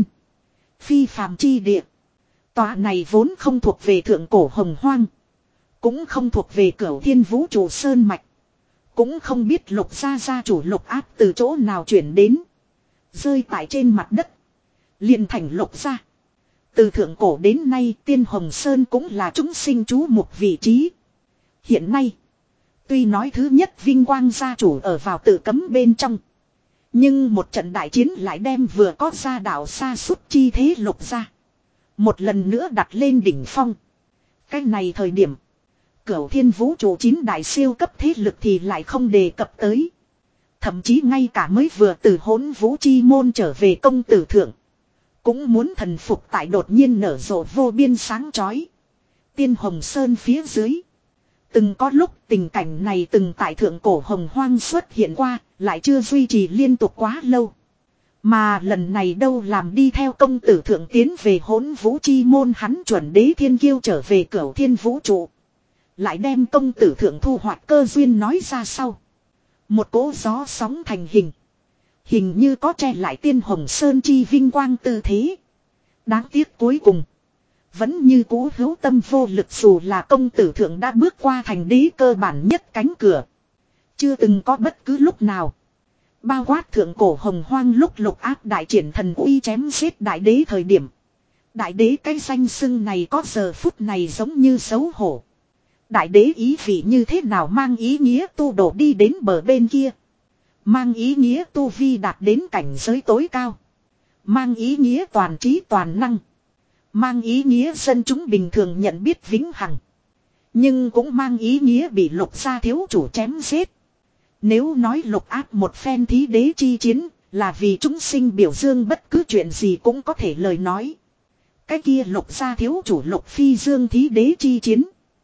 phi phàm chi địa. Tòa này vốn không thuộc về thượng cổ hồng hoang, cũng không thuộc về Cửu Thiên Vũ Trụ Sơn mạch, cũng không biết Lục gia gia chủ Lục Áp từ chỗ nào chuyển đến, rơi tại trên mặt đất liền thành Lục gia. Từ thượng cổ đến nay, Tiên Hồng Sơn cũng là chúng sinh chú mục vị trí. Hiện nay, tuy nói thứ nhất vinh quang gia chủ ở vào tự cấm bên trong, nhưng một trận đại chiến lại đem vừa có gia đạo xa suốt chi thế Lục gia một lần nữa đặt lên đỉnh phong. Cái này thời điểm, Cửu Thiên Vũ Trụ chín đại siêu cấp thế lực thì lại không đề cập tới. Thậm chí ngay cả mới vừa từ Hỗn Vũ Chi Môn trở về công tử thượng, cũng muốn thần phục tại đột nhiên nở rộ vô biên sáng chói Tiên Hồng Sơn phía dưới. Từng có lúc tình cảnh này từng tại thượng cổ hồng hoang xuất hiện qua, lại chưa duy trì liên tục quá lâu. Mà lần này đâu làm đi theo công tử thượng tiến về Hỗn Vũ Chi Môn, hắn chuẩn đế thiên kiêu trở về Cửu Thiên Vũ Trụ, lại đem công tử thượng thu hoạch cơ duyên nói ra sau. Một cỗ gió sóng thành hình, hình như có che lại Tiên Hồng Sơn chi vinh quang tư thế. Đáng tiếc cuối cùng vẫn như cũ hữu tâm vô lực, dù là công tử thượng đã bước qua thành đế cơ bản nhất cánh cửa. Chưa từng có bất cứ lúc nào, bao quát thượng cổ hồng hoang lúc Lục Áp đại triển thần uy chém giết đại đế thời điểm, đại đế cái danh xưng này có giờ phút này giống như xấu hổ. Đại đế ý vị như thế nào? Mang ý nghĩa tu đổ đi đến bờ bên kia, mang ý nghĩa tu vi đạt đến cảnh giới tối cao, mang ý nghĩa toàn trí toàn năng, mang ý nghĩa dân chúng bình thường nhận biết vĩnh hằng, nhưng cũng mang ý nghĩa bị Lục gia thiếu chủ chém giết. Nếu nói Lục Áp một phen thí đế chi chiến là vì chúng sinh biểu dương bất cứ chuyện gì cũng có thể lời nói, cái kia Lục gia thiếu chủ Lục Phi Dương thí đế chi chiến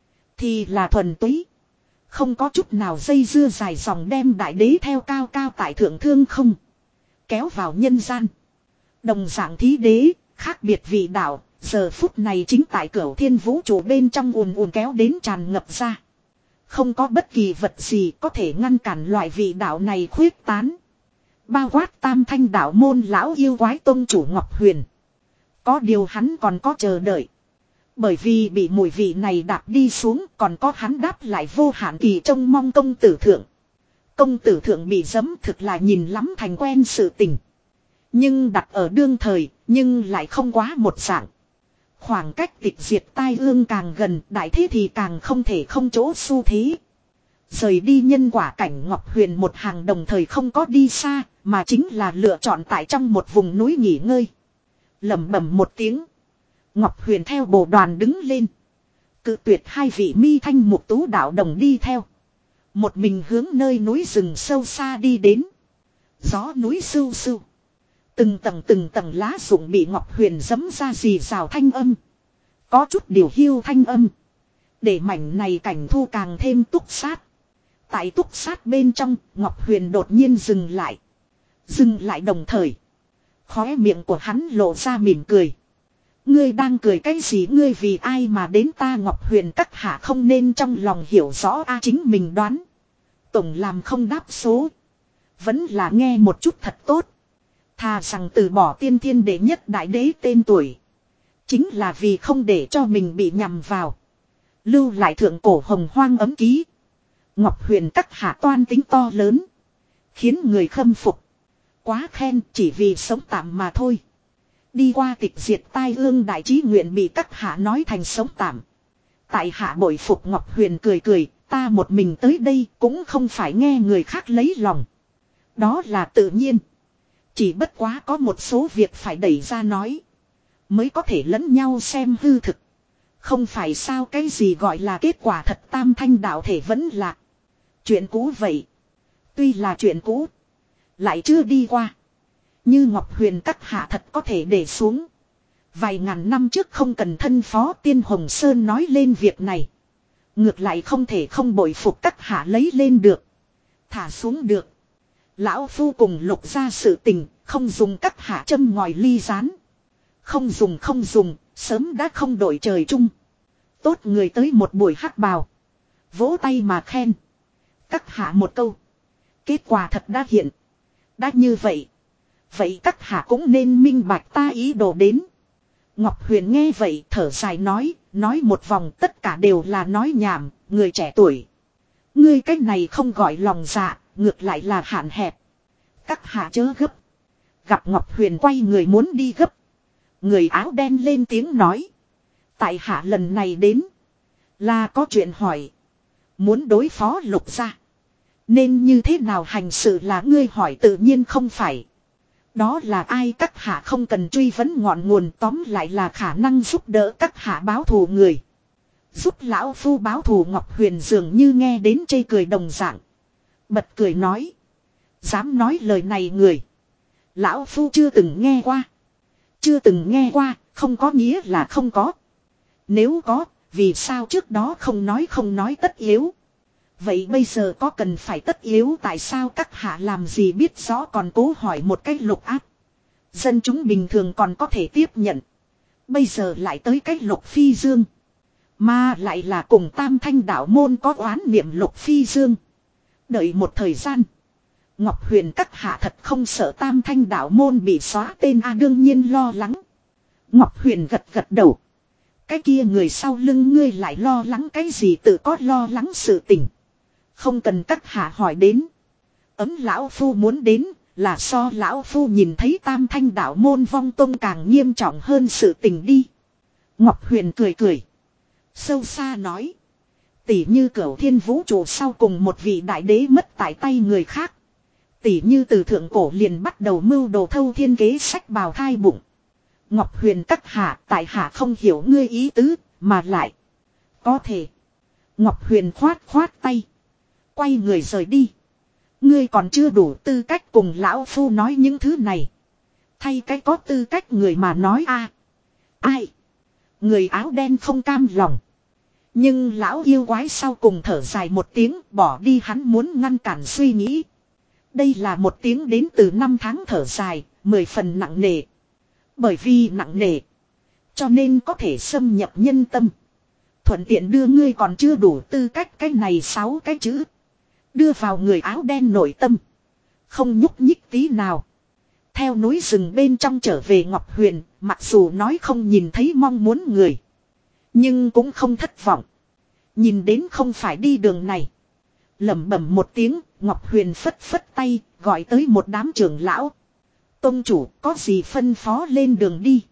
thì là thuần túy, không có chút nào dây dưa dài dòng, đem đại đế theo cao cao tại thượng thương không kéo vào nhân gian. Đồng dạng thí đế, khác biệt vị đạo, giờ phút này chính tại Cửu Thiên Vũ Trụ bên trong ùn ùn kéo đến tràn ngập ra. Không có bất kỳ vật gì có thể ngăn cản loại vị đạo này khuyết tán. Bao quát tam thanh đạo môn lão yêu quái tôn chủ Ngọc Huyền. Có điều hắn còn có chờ đợi. Bởi vì bị mùi vị này đạp đi xuống còn có hắn đáp lại vô hạn kỳ trông mong công tử thượng. Công tử thượng bị giấm thực là nhìn lắm thành quen sự tình. Nhưng đặt ở đương thời, nhưng lại không quá một dạng. Khoảng cách tịch diệt tai ương càng gần, đại thế thì càng không thể không chỗ xu thế. Rời đi nhân quả cảnh Ngọc Huyền một hàng đồng thời không có đi xa, mà chính là lựa chọn tại trong một vùng núi nghỉ ngơi. Lẩm bẩm một tiếng. Ngọc Huyền theo bộ đoàn đứng lên. Cự tuyệt hai vị mi thanh mục tú đạo đồng đi theo. Một mình hướng nơi núi rừng sâu xa đi đến. Gió núi sưu sưu. Từng tầng từng tầng lá rụng bị Ngọc Huyền giẫm ra rì rào thanh âm. Có chút điều hiu thanh âm. Để mảnh này cảnh thu càng thêm túc sát. Tại túc sát bên trong, Ngọc Huyền đột nhiên dừng lại. Dừng lại đồng thời. Khóe miệng của hắn lộ ra mỉm cười. Ngươi đang cười cái gì, ngươi vì ai mà đến ta Ngọc Huyền các hạ không nên trong lòng hiểu rõ a chính mình đoán. Tổng làm không đáp số. Vẫn là nghe một chút thật tốt. Thà rằng từ bỏ tiên thiên đệ nhất đại đế tên tuổi. Chính là vì không để cho mình bị nhầm vào. Lưu lại thượng cổ hồng hoang ấm ký. Ngọc Huyền các hạ toan tính to lớn. Khiến người khâm phục. Quá khen chỉ vì sống tạm mà thôi. Đi qua tịch diệt tai ương đại trí nguyện bị các hạ nói thành sống tạm. Tại hạ bội phục Ngọc Huyền cười cười. Ta một mình tới đây cũng không phải nghe người khác lấy lòng. Đó là tự nhiên. Chỉ bất quá có một số việc phải đẩy ra nói. Mới có thể lẫn nhau xem hư thực. Không phải sao cái gì gọi là kết quả thật tam thanh đạo thể vẫn lạc. Chuyện cũ vậy. Tuy là chuyện cũ. Lại chưa đi qua. Như Ngọc Huyền các hạ thật có thể để xuống. Vài ngàn năm trước không cần thân phó tiên Hồng Sơn nói lên việc này. Ngược lại không thể không bội phục các hạ lấy lên được. Thả xuống được. Lão Phu cùng lục ra sự tình. Không dùng các hạ châm ngòi ly rán. Không dùng không dùng. Sớm đã không đổi trời chung. Tốt người tới một buổi hát bào. Vỗ tay mà khen. Các hạ một câu. Kết quả thật đã hiện. Đã như vậy. Vậy các hạ cũng nên minh bạch ta ý đồ đến. Ngọc Huyền nghe vậy thở dài nói. Nói một vòng tất cả đều là nói nhảm. Người trẻ tuổi. Ngươi cách này không gọi lòng dạ. Ngược lại là hạn hẹp. Các hạ chớ gấp. Gặp Ngọc Huyền quay người muốn đi gấp. Người áo đen lên tiếng nói. Tại hạ lần này đến. Là có chuyện hỏi. Muốn đối phó lục gia. Nên như thế nào hành sự là ngươi hỏi tự nhiên không phải. Đó là ai các hạ không cần truy vấn ngọn nguồn, tóm lại là khả năng giúp đỡ các hạ báo thù người. Giúp lão Phu báo thù. Ngọc Huyền dường như nghe đến chê cười đồng dạng. Bật cười nói. Dám nói lời này người. Lão Phu chưa từng nghe qua. Chưa từng nghe qua, không có nghĩa là không có. Nếu có, vì sao trước đó không nói không nói tất yếu. Vậy bây giờ có cần phải tất yếu tại sao các hạ làm gì biết rõ còn cố hỏi một cách lục áp. Dân chúng bình thường còn có thể tiếp nhận. Bây giờ lại tới cách lục phi dương. Mà lại là cùng tam thanh đạo môn có oán niệm lục phi dương. Đợi một thời gian. Ngọc Huyền các hạ thật không sợ tam thanh đạo môn bị xóa tên a đương nhiên lo lắng. Ngọc Huyền gật gật đầu. Cái kia người sau lưng ngươi lại lo lắng cái gì, tự có lo lắng sự tình. Không cần các hạ hỏi đến. Ấm lão Phu muốn đến là so lão Phu nhìn thấy tam thanh đạo môn vong tông càng nghiêm trọng hơn sự tình đi. Ngọc Huyền cười cười. Sâu xa nói. Tỷ như Cửu Thiên vũ trụ sau cùng một vị đại đế mất tại tay người khác. Tỷ như từ thượng cổ liền bắt đầu mưu đồ thâu thiên kế sách bào thai bụng. Ngọc Huyền các hạ tại hạ không hiểu ngươi ý tứ, mà lại. Có thể. Ngọc Huyền khoát khoát tay. Quay người rời đi. Ngươi còn chưa đủ tư cách cùng lão Phu nói những thứ này. Thay cái có tư cách người mà nói a. Ai? Người áo đen không cam lòng. Nhưng lão yêu quái sau cùng thở dài một tiếng, bỏ đi hắn muốn ngăn cản suy nghĩ. Đây là một tiếng đến từ năm tháng thở dài, mười phần nặng nề. Bởi vì nặng nề, cho nên có thể xâm nhập nhân tâm. Thuận tiện đưa ngươi còn chưa đủ tư cách cái này sáu cái chữ đưa vào người áo đen nội tâm. Không nhúc nhích tí nào. Theo núi rừng bên trong trở về Ngọc Huyền, mặc dù nói không nhìn thấy mong muốn người. Nhưng cũng không thất vọng. Nhìn đến không phải đi đường này. Lẩm bẩm một tiếng, Ngọc Huyền phất phất tay, gọi tới một đám trưởng lão. Tông chủ, có gì phân phó lên đường đi?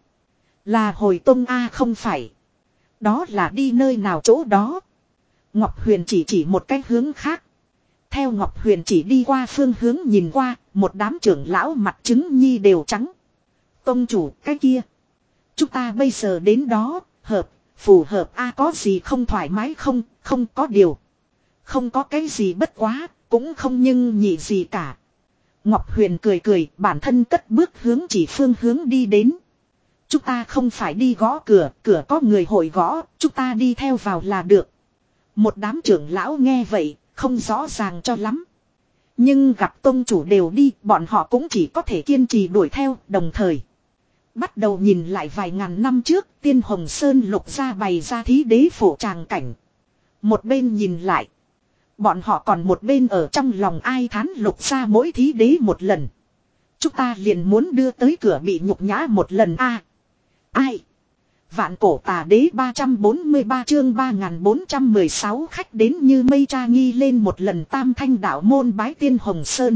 Là hồi tông A không phải. Đó là đi nơi nào chỗ đó. Ngọc Huyền chỉ chỉ một cái hướng khác. Theo Ngọc Huyền chỉ đi qua phương hướng nhìn qua, một đám trưởng lão mặt trứng nhi đều trắng. Tông chủ, cái kia. Chúng ta bây giờ đến đó, hợp, phù hợp A có gì không thoải mái không, không có điều. Không có cái gì bất quá, cũng không nhưng nhị gì cả. Ngọc Huyền cười cười, bản thân cất bước hướng chỉ phương hướng đi đến. Chúng ta không phải đi gõ cửa, cửa có người hội gõ, chúng ta đi theo vào là được. Một đám trưởng lão nghe vậy, không rõ ràng cho lắm. Nhưng gặp tông chủ đều đi, bọn họ cũng chỉ có thể kiên trì đuổi theo, đồng thời. Bắt đầu nhìn lại vài ngàn năm trước, Tiên Hồng Sơn lục ra bày ra thí đế phổ tràng cảnh. Một bên nhìn lại. Bọn họ còn một bên ở trong lòng ai thán lục ra mỗi thí đế một lần. Chúng ta liền muốn đưa tới cửa bị nhục nhã một lần a. À, ai? Vạn cổ tà đế ba trăm bốn mươi ba chương ba nghìn bốn trăm mười sáu khách đến như mây tra nghi lên một lần tam thanh đạo môn bái Tiên Hồng Sơn.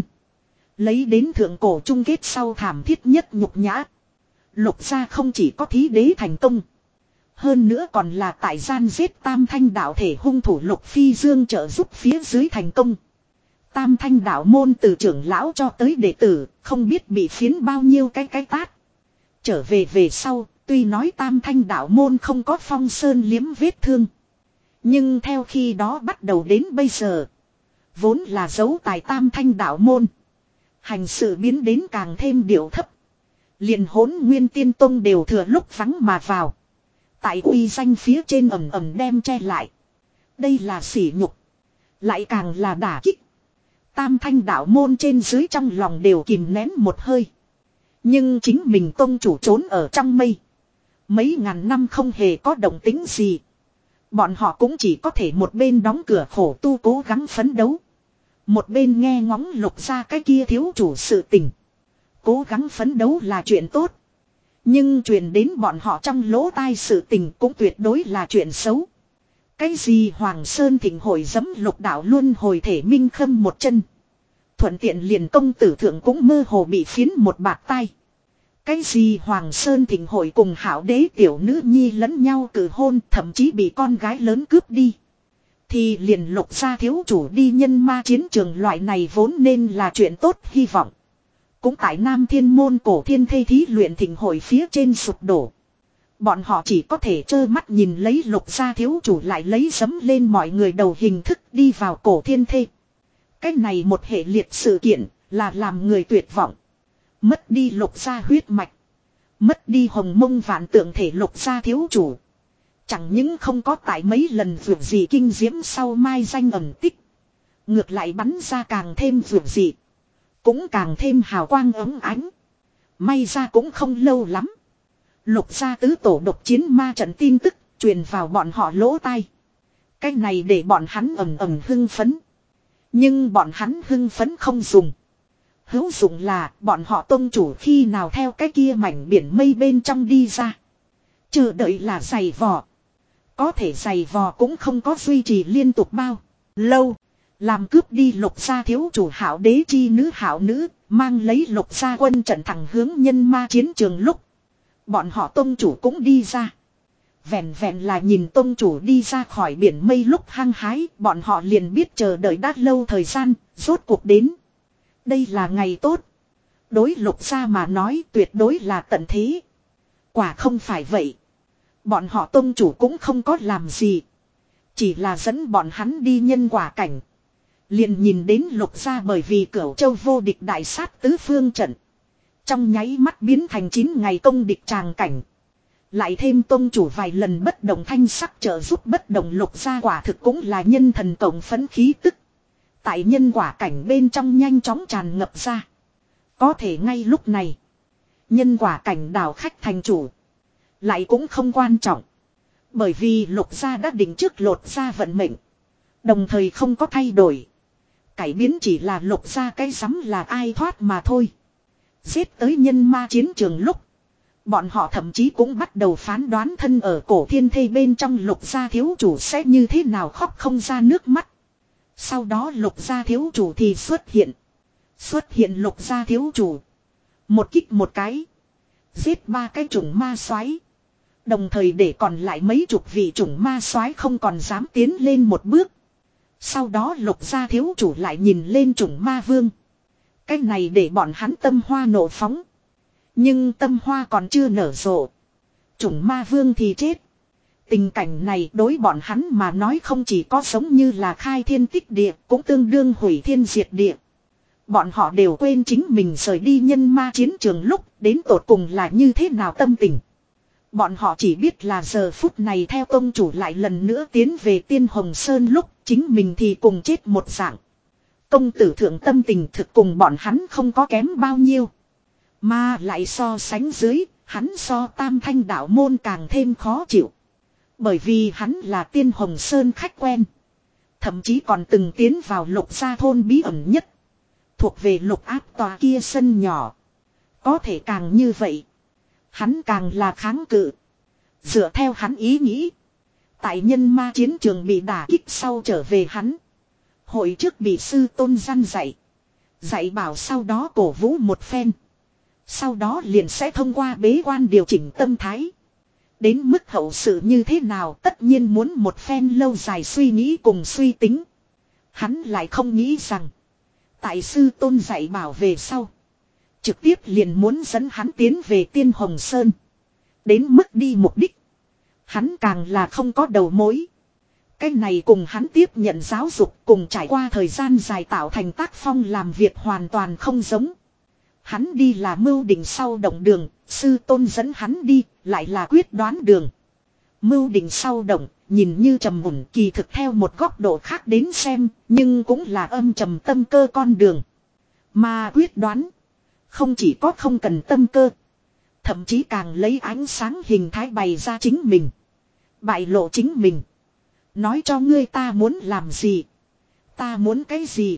Lấy đến thượng cổ chung kết sau thảm thiết nhất nhục nhã. Lục gia không chỉ có thí đế thành công. Hơn nữa còn là tại gian giết tam thanh đạo thể hung thủ Lục Phi Dương trợ giúp phía dưới thành công. Tam thanh đạo môn từ trưởng lão cho tới đệ tử, không biết bị phiến bao nhiêu cái cái tát. Trở về về sau, tuy nói tam thanh đạo môn không có phong sơn liếm vết thương. Nhưng theo khi đó bắt đầu đến bây giờ, vốn là dấu tài tam thanh đạo môn. Hành sự biến đến càng thêm điệu thấp. Liền Hỗn Nguyên Tiên Tông đều thừa lúc vắng mà vào. Tại uy danh phía trên ẩm ẩm đem che lại. Đây là sỉ nhục. Lại càng là đả kích. Tam thanh đạo môn trên dưới trong lòng đều kìm nén một hơi. Nhưng chính mình tông chủ trốn ở trong mây. Mấy ngàn năm không hề có động tính gì. Bọn họ cũng chỉ có thể một bên đóng cửa khổ tu cố gắng phấn đấu. Một bên nghe ngóng lục ra cái kia thiếu chủ sự tình. Cố gắng phấn đấu là chuyện tốt. Nhưng truyền đến bọn họ trong lỗ tai sự tình cũng tuyệt đối là chuyện xấu. Cái gì Hoàng Sơn Thịnh hội giẫm lục đạo luôn hồi thể minh khâm một chân. Thuận tiện liền công tử thượng cũng mơ hồ bị phiến một bạt tai. Cái gì Hoàng Sơn Thịnh hội cùng hảo đế tiểu nữ nhi lẫn nhau cử hôn, thậm chí bị con gái lớn cướp đi. Thì liền lục gia thiếu chủ đi nhân ma chiến trường loại này vốn nên là chuyện tốt hy vọng. Cũng tại Nam Thiên môn cổ thiên thê thí luyện thịnh hội phía trên sụp đổ. Bọn họ chỉ có thể trơ mắt nhìn lấy lục gia thiếu chủ lại lấy giấm lên mọi người đầu hình thức đi vào cổ thiên thê. Cái này một hệ liệt sự kiện là làm người tuyệt vọng. Mất đi lục gia huyết mạch. Mất đi hồng mông vạn tượng thể lục gia thiếu chủ. Chẳng những không có tại mấy lần vượt gì kinh diễm sau mai danh ẩn tích. Ngược lại bắn ra càng thêm vượt dị. Cũng càng thêm hào quang ấm ánh. May ra cũng không lâu lắm. Lục gia tứ tổ độc chiến ma trận tin tức truyền vào bọn họ lỗ tai. Cái này để bọn hắn ầm ầm hưng phấn. Nhưng bọn hắn hưng phấn không dùng. Hữu dụng là bọn họ tông chủ khi nào theo cái kia mảnh biển mây bên trong đi ra. Chờ đợi là giày vò. Có thể giày vò cũng không có duy trì liên tục bao lâu. Làm cướp đi lục gia thiếu chủ hảo đế chi nữ hảo nữ, mang lấy lục gia quân trận thẳng hướng nhân ma chiến trường lúc. Bọn họ tông chủ cũng đi ra. Vẹn vẹn là nhìn tông chủ đi ra khỏi biển mây lúc hăng hái, bọn họ liền biết chờ đợi đã lâu thời gian, rốt cuộc đến. Đây là ngày tốt. Đối lục gia mà nói tuyệt đối là tận thế. Quả không phải vậy. Bọn họ tông chủ cũng không có làm gì. Chỉ là dẫn bọn hắn đi nhân quả cảnh. Liền nhìn đến lục gia bởi vì Cửu Châu vô địch đại sát tứ phương trận. Trong nháy mắt biến thành chín ngày công địch tràng cảnh. Lại thêm tông chủ vài lần bất động thanh sắc trợ giúp bất động lục gia quả thực cũng là nhân thần cộng phấn khí tức. Tại nhân quả cảnh bên trong nhanh chóng tràn ngập ra. Có thể ngay lúc này. Nhân quả cảnh đảo khách thành chủ. Lại cũng không quan trọng. Bởi vì lục gia đã định trước lột ra vận mệnh. Đồng thời không có thay đổi. Cải biến chỉ là Lục gia cái rắm là ai thoát mà thôi. Giết tới nhân ma chiến trường lúc. Bọn họ thậm chí cũng bắt đầu phán đoán thân ở cổ thiên thê bên trong Lục gia thiếu chủ sẽ như thế nào khóc không ra nước mắt. Sau đó Lục gia thiếu chủ thì xuất hiện. Xuất hiện Lục gia thiếu chủ. Một kích một cái. Giết ba cái chủng ma soái. Đồng thời để còn lại mấy chục vị chủng ma soái không còn dám tiến lên một bước. Sau đó Lục gia thiếu chủ lại nhìn lên chủng ma vương. Cái này để bọn hắn tâm hoa nổ phóng. Nhưng tâm hoa còn chưa nở rộ. Chủng ma vương thì chết. Tình cảnh này đối bọn hắn mà nói không chỉ có giống như là khai thiên tích địa, cũng tương đương hủy thiên diệt địa. Bọn họ đều quên chính mình rời đi nhân ma chiến trường lúc đến tột cùng là như thế nào tâm tình. Bọn họ chỉ biết là giờ phút này theo tông chủ lại lần nữa tiến về Tiên Hồng Sơn lúc chính mình thì cùng chết một dạng. Công tử thượng tâm tình thực cùng bọn hắn không có kém bao nhiêu. Mà lại so sánh dưới, hắn so Tam Thanh đạo môn càng thêm khó chịu. Bởi vì hắn là Tiên Hồng Sơn khách quen. Thậm chí còn từng tiến vào Lục gia thôn bí ẩn nhất. Thuộc về Lục áp tòa kia sân nhỏ. Có thể càng như vậy. Hắn càng là kháng cự. Dựa theo hắn ý nghĩ. Tại nhân ma chiến trường bị đả kích sau trở về hắn. Hội trước bị sư tôn gian dạy. Dạy bảo sau đó cổ vũ một phen. Sau đó liền sẽ thông qua bế quan điều chỉnh tâm thái. Đến mức hậu sự như thế nào tất nhiên muốn một phen lâu dài suy nghĩ cùng suy tính. Hắn lại không nghĩ rằng. Tại sư tôn dạy bảo về sau. Trực tiếp liền muốn dẫn hắn tiến về Tiên Hồng Sơn. Đến mức đi mục đích. Hắn càng là không có đầu mối. Cái này cùng hắn tiếp nhận giáo dục cùng trải qua thời gian dài tạo thành tác phong làm việc hoàn toàn không giống. Hắn đi là mưu định sau động đường, sư tôn dẫn hắn đi, lại là quyết đoán đường. Mưu định sau động, nhìn như trầm mùn kỳ thực theo một góc độ khác đến xem, nhưng cũng là âm trầm tâm cơ con đường. Mà quyết đoán, không chỉ có không cần tâm cơ, thậm chí càng lấy ánh sáng hình thái bày ra chính mình. Bại lộ chính mình. Nói cho ngươi ta muốn làm gì. Ta muốn cái gì.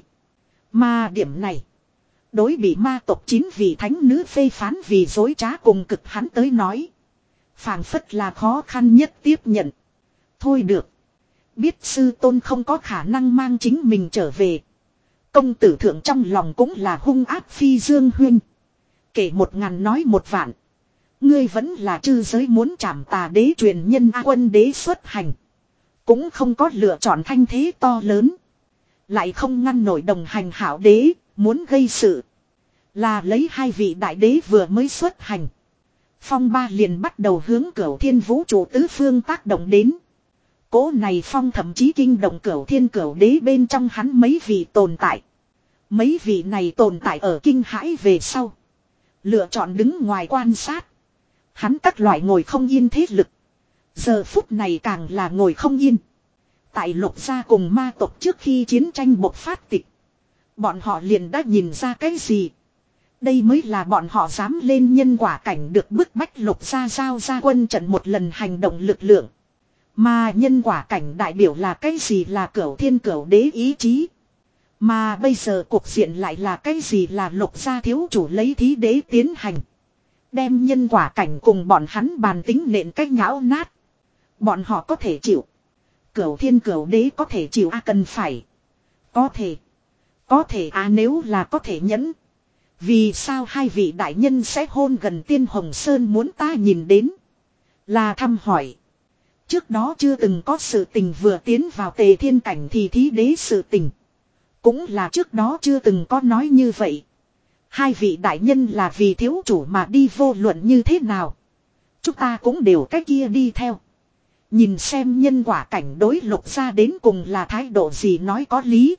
Mà điểm này. Đối bị ma tộc chín vị thánh nữ phê phán vì dối trá cùng cực hắn tới nói. Phảng phất là khó khăn nhất tiếp nhận. Thôi được. Biết sư tôn không có khả năng mang chính mình trở về. Công tử thượng trong lòng cũng là hung ác phi dương huynh. Kể một ngàn nói một vạn. Ngươi vẫn là chư giới muốn trảm tà đế truyền nhân A Quân đế xuất hành. Cũng không có lựa chọn thanh thế to lớn. Lại không ngăn nổi đồng hành hảo đế, muốn gây sự. Là lấy hai vị đại đế vừa mới xuất hành. Phong ba liền bắt đầu hướng Cửu Thiên vũ trụ tứ phương tác động đến. Cố này phong thậm chí kinh động Cửu Thiên Cửu đế bên trong hắn mấy vị tồn tại. Mấy vị này tồn tại ở kinh hãi về sau. Lựa chọn đứng ngoài quan sát. Hắn các loại ngồi không yên thế lực. Giờ phút này càng là ngồi không yên. Tại Lục gia cùng ma tộc trước khi chiến tranh bộc phát tịch. Bọn họ liền đã nhìn ra cái gì. Đây mới là bọn họ dám lên nhân quả cảnh được bức bách Lục gia giao ra quân trận một lần hành động lực lượng. Mà nhân quả cảnh đại biểu là cái gì là Cửu Thiên Cửu đế ý chí. Mà bây giờ cuộc diện lại là cái gì là Lục gia thiếu chủ lấy thí đế tiến hành. Đem nhân quả cảnh cùng bọn hắn bàn tính nện cách nhão nát. Bọn họ có thể chịu. Cửu Thiên Cửu đế có thể chịu a à, cần phải. Có thể. Có thể à nếu là có thể nhẫn. Vì sao hai vị đại nhân sẽ hôn gần Tiên Hồng Sơn muốn ta nhìn đến. Là thăm hỏi. Trước đó chưa từng có sự tình vừa tiến vào Tề Thiên cảnh thì thí đế sự tình. Cũng là trước đó chưa từng có nói như vậy. Hai vị đại nhân là vì thiếu chủ mà đi vô luận như thế nào. Chúng ta cũng đều cái kia đi theo. Nhìn xem nhân quả cảnh đối Lục gia đến cùng là thái độ gì nói có lý.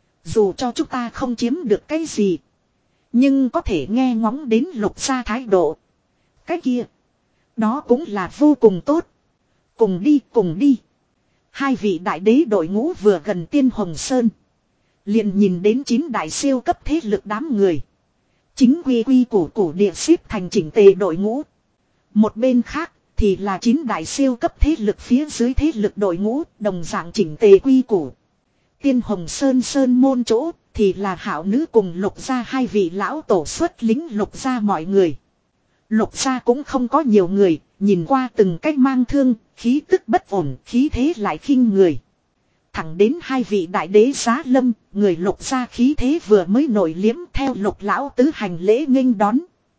Dù cho chúng ta không chiếm được cái gì. Nhưng có thể nghe ngóng đến Lục gia thái độ. Cái kia. Đó cũng là vô cùng tốt. Cùng đi cùng đi. Hai vị đại đế đội ngũ vừa gần Tiên Hồng Sơn. Liền nhìn đến chín đại siêu cấp thế lực đám người. Chính quy quy củ củ địa xếp thành chỉnh tề đội ngũ. Một bên khác thì là chín đại siêu cấp thế lực phía dưới thế lực đội ngũ đồng dạng chỉnh tề quy củ. Tiên Hồng Sơn Sơn môn chỗ thì là Hạo nữ cùng Lục gia hai vị lão tổ xuất lính Lục gia mọi người. Lục gia cũng không có nhiều người, nhìn qua từng cách mang thương, khí tức bất ổn, khí thế lại khinh người. Thẳng đến hai vị đại đế giá lâm, người Lục gia khí thế vừa mới nổi liếm theo Lục lão tứ hành lễ nghênh đón.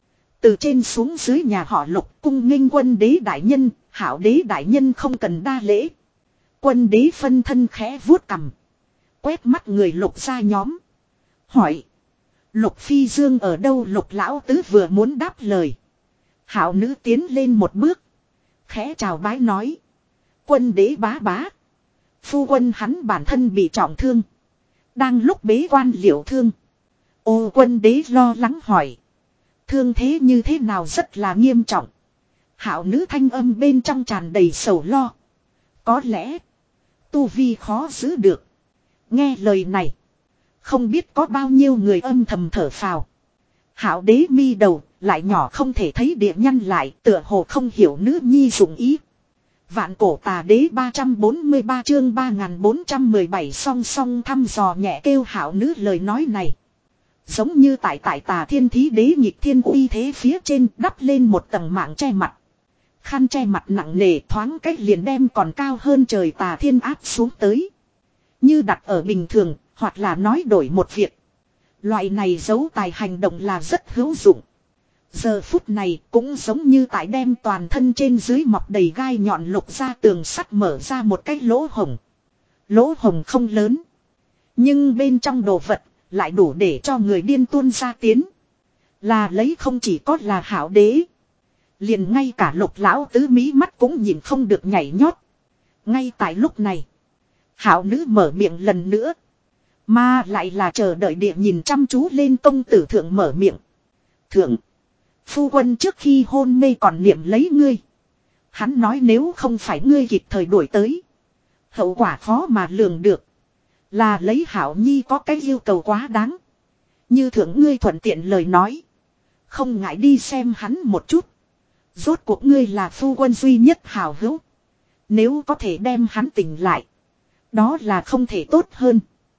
Từ trên xuống dưới nhà họ Lục cung nghênh quân đế đại nhân, Hạo đế đại nhân không cần đa lễ. Quân đế phân thân khẽ vuốt cằm, quét mắt người Lục gia nhóm, hỏi: Lục Phi Dương ở đâu? Lục lão tứ vừa muốn đáp lời, Hạo nữ tiến lên một bước, khẽ chào bái nói: Quân đế bá bá, phu quân hắn bản thân bị trọng thương, đang lúc bế quan liệu thương. Ô, quân đế lo lắng hỏi: thương thế như thế nào? Rất là nghiêm trọng. Hạo nữ thanh âm bên trong tràn đầy sầu lo: có lẽ tu vi khó giữ được. Nghe lời này, không biết có bao nhiêu người âm thầm thở phào. Hạo đế mi đầu lại nhỏ không thể thấy địa nhăn lại, tựa hồ không hiểu nữ nhi dụng ý. Vạn cổ tà đế ba trăm bốn mươi ba chương ba nghìn bốn trăm mười bảy song song thăm dò nhẹ kêu Hạo nữ lời nói này. Giống như tại tại tà thiên thí đế nhịp thiên uy thế phía trên đắp lên một tầng mạng che mặt. Khăn che mặt nặng nề thoáng cách liền đem còn cao hơn trời tà thiên áp xuống tới. Như đặt ở bình thường, hoặc là nói đổi một việc. Loại này giấu tài hành động là rất hữu dụng. Giờ phút này cũng giống như tại đem toàn thân trên dưới mọc đầy gai nhọn Lục ra tường sắt mở ra một cái lỗ hồng. Lỗ hồng không lớn, nhưng bên trong đồ vật lại đủ để cho người điên tuôn ra tiến. Là lấy không chỉ có là Hạo đế, liền ngay cả Lục lão tứ mí mắt cũng nhìn không được nhảy nhót. Ngay tại lúc này, Hạo nữ mở miệng lần nữa, mà lại là chờ đợi địa nhìn chăm chú lên công tử thượng mở miệng. Thượng, phu quân trước khi hôn mê còn niệm lấy ngươi. Hắn nói nếu không phải ngươi kịp thời đuổi tới, hậu quả khó mà lường được. Là lấy Hạo nhi có cái yêu cầu quá đáng. Như thượng ngươi thuận tiện lời nói, không ngại đi xem hắn một chút. Rốt cuộc ngươi là phu quân duy nhất hảo hữu, nếu có thể đem hắn tỉnh lại, đó là không thể tốt hơn.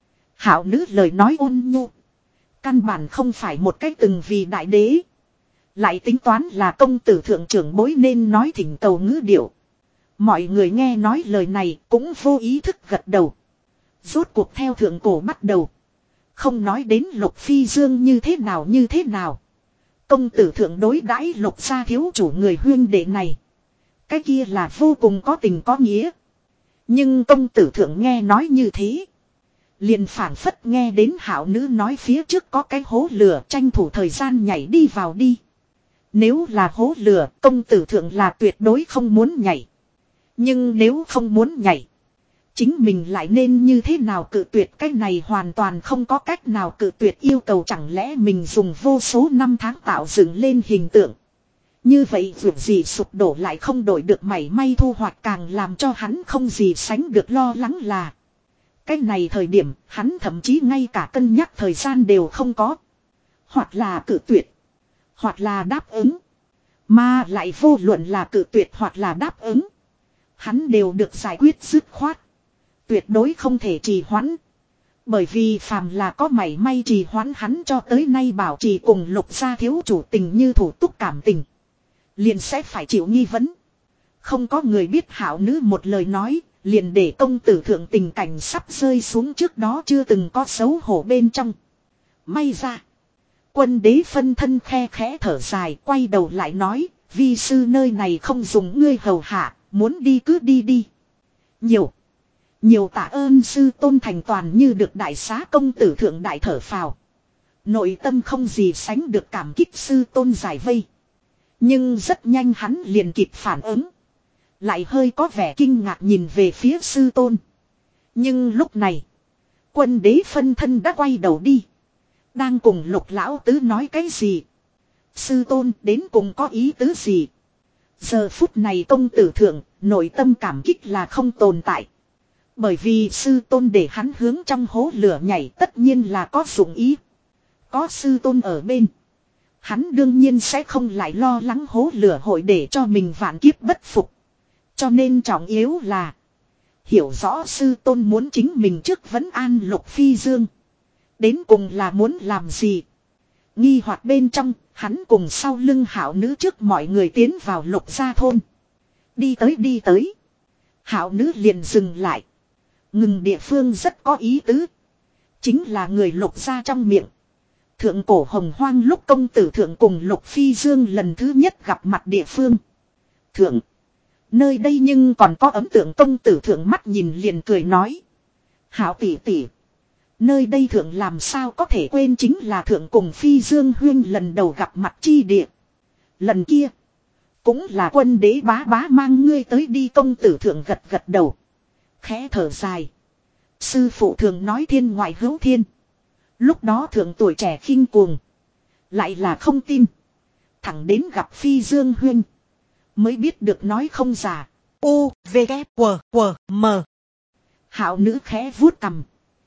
Hạo nữ lời nói ôn nhu, căn bản không phải một cách từng vì đại đế, lại tính toán là công tử thượng trưởng bối nên nói thỉnh cầu ngữ điệu. Mọi người nghe nói lời này cũng vô ý thức gật đầu. Rốt cuộc theo thượng cổ bắt đầu, không nói đến Lục Phi Dương như thế nào như thế nào, công tử thượng đối đãi Lục gia thiếu chủ người huyên đệ này, cái kia là vô cùng có tình có nghĩa. Nhưng công tử thượng nghe nói như thế, liền phảng phất nghe đến Hạo nữ nói phía trước có cái hố lửa, tranh thủ thời gian nhảy đi vào đi. Nếu là hố lửa, công tử thượng là tuyệt đối không muốn nhảy. Nhưng nếu không muốn nhảy, chính mình lại nên như thế nào cự tuyệt? Cái này hoàn toàn không có cách nào cự tuyệt yêu cầu. Chẳng lẽ mình dùng vô số năm tháng tạo dựng lên hình tượng, như vậy việc gì sụp đổ lại không đổi được mảy may thu hoạch? Càng làm cho hắn không gì sánh được lo lắng là, cái này thời điểm hắn thậm chí ngay cả cân nhắc thời gian đều không có. Hoặc là cự tuyệt, hoặc là đáp ứng. Mà lại vô luận là cự tuyệt hoặc là đáp ứng, hắn đều được giải quyết dứt khoát, tuyệt đối không thể trì hoãn. Bởi vì phàm là có mảy may trì hoãn, hắn cho tới nay bảo trì cùng Lục gia thiếu chủ tình như thủ túc cảm tình, liền sẽ phải chịu nghi vấn. Không có người biết Hạo nữ một lời nói, liền để công tử thượng tình cảnh sắp rơi xuống trước đó chưa từng có xấu hổ bên trong. May ra, quân đế phân thân khe khẽ thở dài, quay đầu lại nói: vi sư nơi này không dùng ngươi hầu hạ, muốn đi cứ đi đi. Nhiều, nhiều tạ ơn sư tôn. Thành toàn như được đại xá, công tử thượng đại thở phào, nội tâm không gì sánh được cảm kích sư tôn giải vây. Nhưng rất nhanh hắn liền kịp phản ứng, lại hơi có vẻ kinh ngạc nhìn về phía sư tôn. Nhưng lúc này, quân đế phân thân đã quay đầu đi, đang cùng Lục lão tứ nói cái gì? Sư tôn đến cùng có ý tứ gì? Giờ phút này công tử thượng, nội tâm cảm kích là không tồn tại. Bởi vì sư tôn để hắn hướng trong hố lửa nhảy, tất nhiên là có dụng ý. Có sư tôn ở bên, hắn đương nhiên sẽ không lại lo lắng hố lửa hội để cho mình vạn kiếp bất phục. Cho nên trọng yếu là hiểu rõ sư tôn muốn chính mình trước vấn an Lục Phi Dương, Đến cùng là muốn làm gì? Nghi hoặc bên trong, hắn cùng sau lưng hảo nữ trước mọi người tiến vào Lục gia thôn. Đi tới đi tới. Hảo nữ liền dừng lại. Ngừng địa phương rất có ý tứ. Chính là người Lục gia trong miệng. Thượng cổ hồng hoang lúc công tử thượng cùng Lục Phi Dương lần thứ nhất gặp mặt địa phương. Thượng. Nơi đây nhưng còn có ấn tượng công tử thượng mắt nhìn liền cười nói. Hảo tỷ tỷ. Nơi đây thượng làm sao có thể quên chính là thượng cùng Phi Dương Huyên lần đầu gặp mặt chi địa. Lần kia. Cũng là quân đế bá bá mang ngươi tới đi công tử thượng gật gật đầu. Khẽ thở dài. Sư phụ thường nói thiên ngoại hữu thiên. Lúc đó thượng tuổi trẻ khinh cuồng. Lại là không tin. Thẳng đến gặp Phi Dương Huyên. Mới biết được nói không giả. U, V, K, W, W, M. Hảo nữ khẽ vuốt cằm.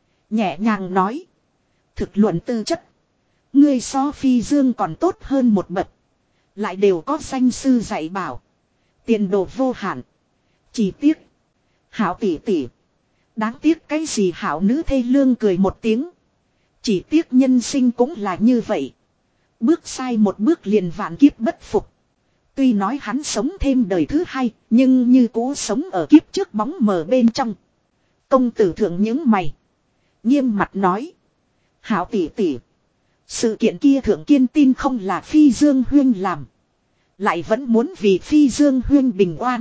Nhẹ nhàng nói. Thực luận tư chất. Ngươi so Phi Dương còn tốt hơn một bậc. Lại đều có danh sư dạy bảo. Tiền đồ vô hạn. Chỉ tiếc. Hảo tỷ tỷ. Đáng tiếc cái gì hảo nữ thê lương cười một tiếng. Chỉ tiếc nhân sinh cũng là như vậy. Bước sai một bước liền vạn kiếp bất phục. Tuy nói hắn sống thêm đời thứ hai. Nhưng như cũ sống ở kiếp trước bóng mờ bên trong. Công tử thượng những mày. Nghiêm mặt nói. Hảo tỷ tỷ. Sự kiện kia thượng kiên tin không là Phi Dương Huyên làm. Lại vẫn muốn vì Phi Dương Huyên bình oan.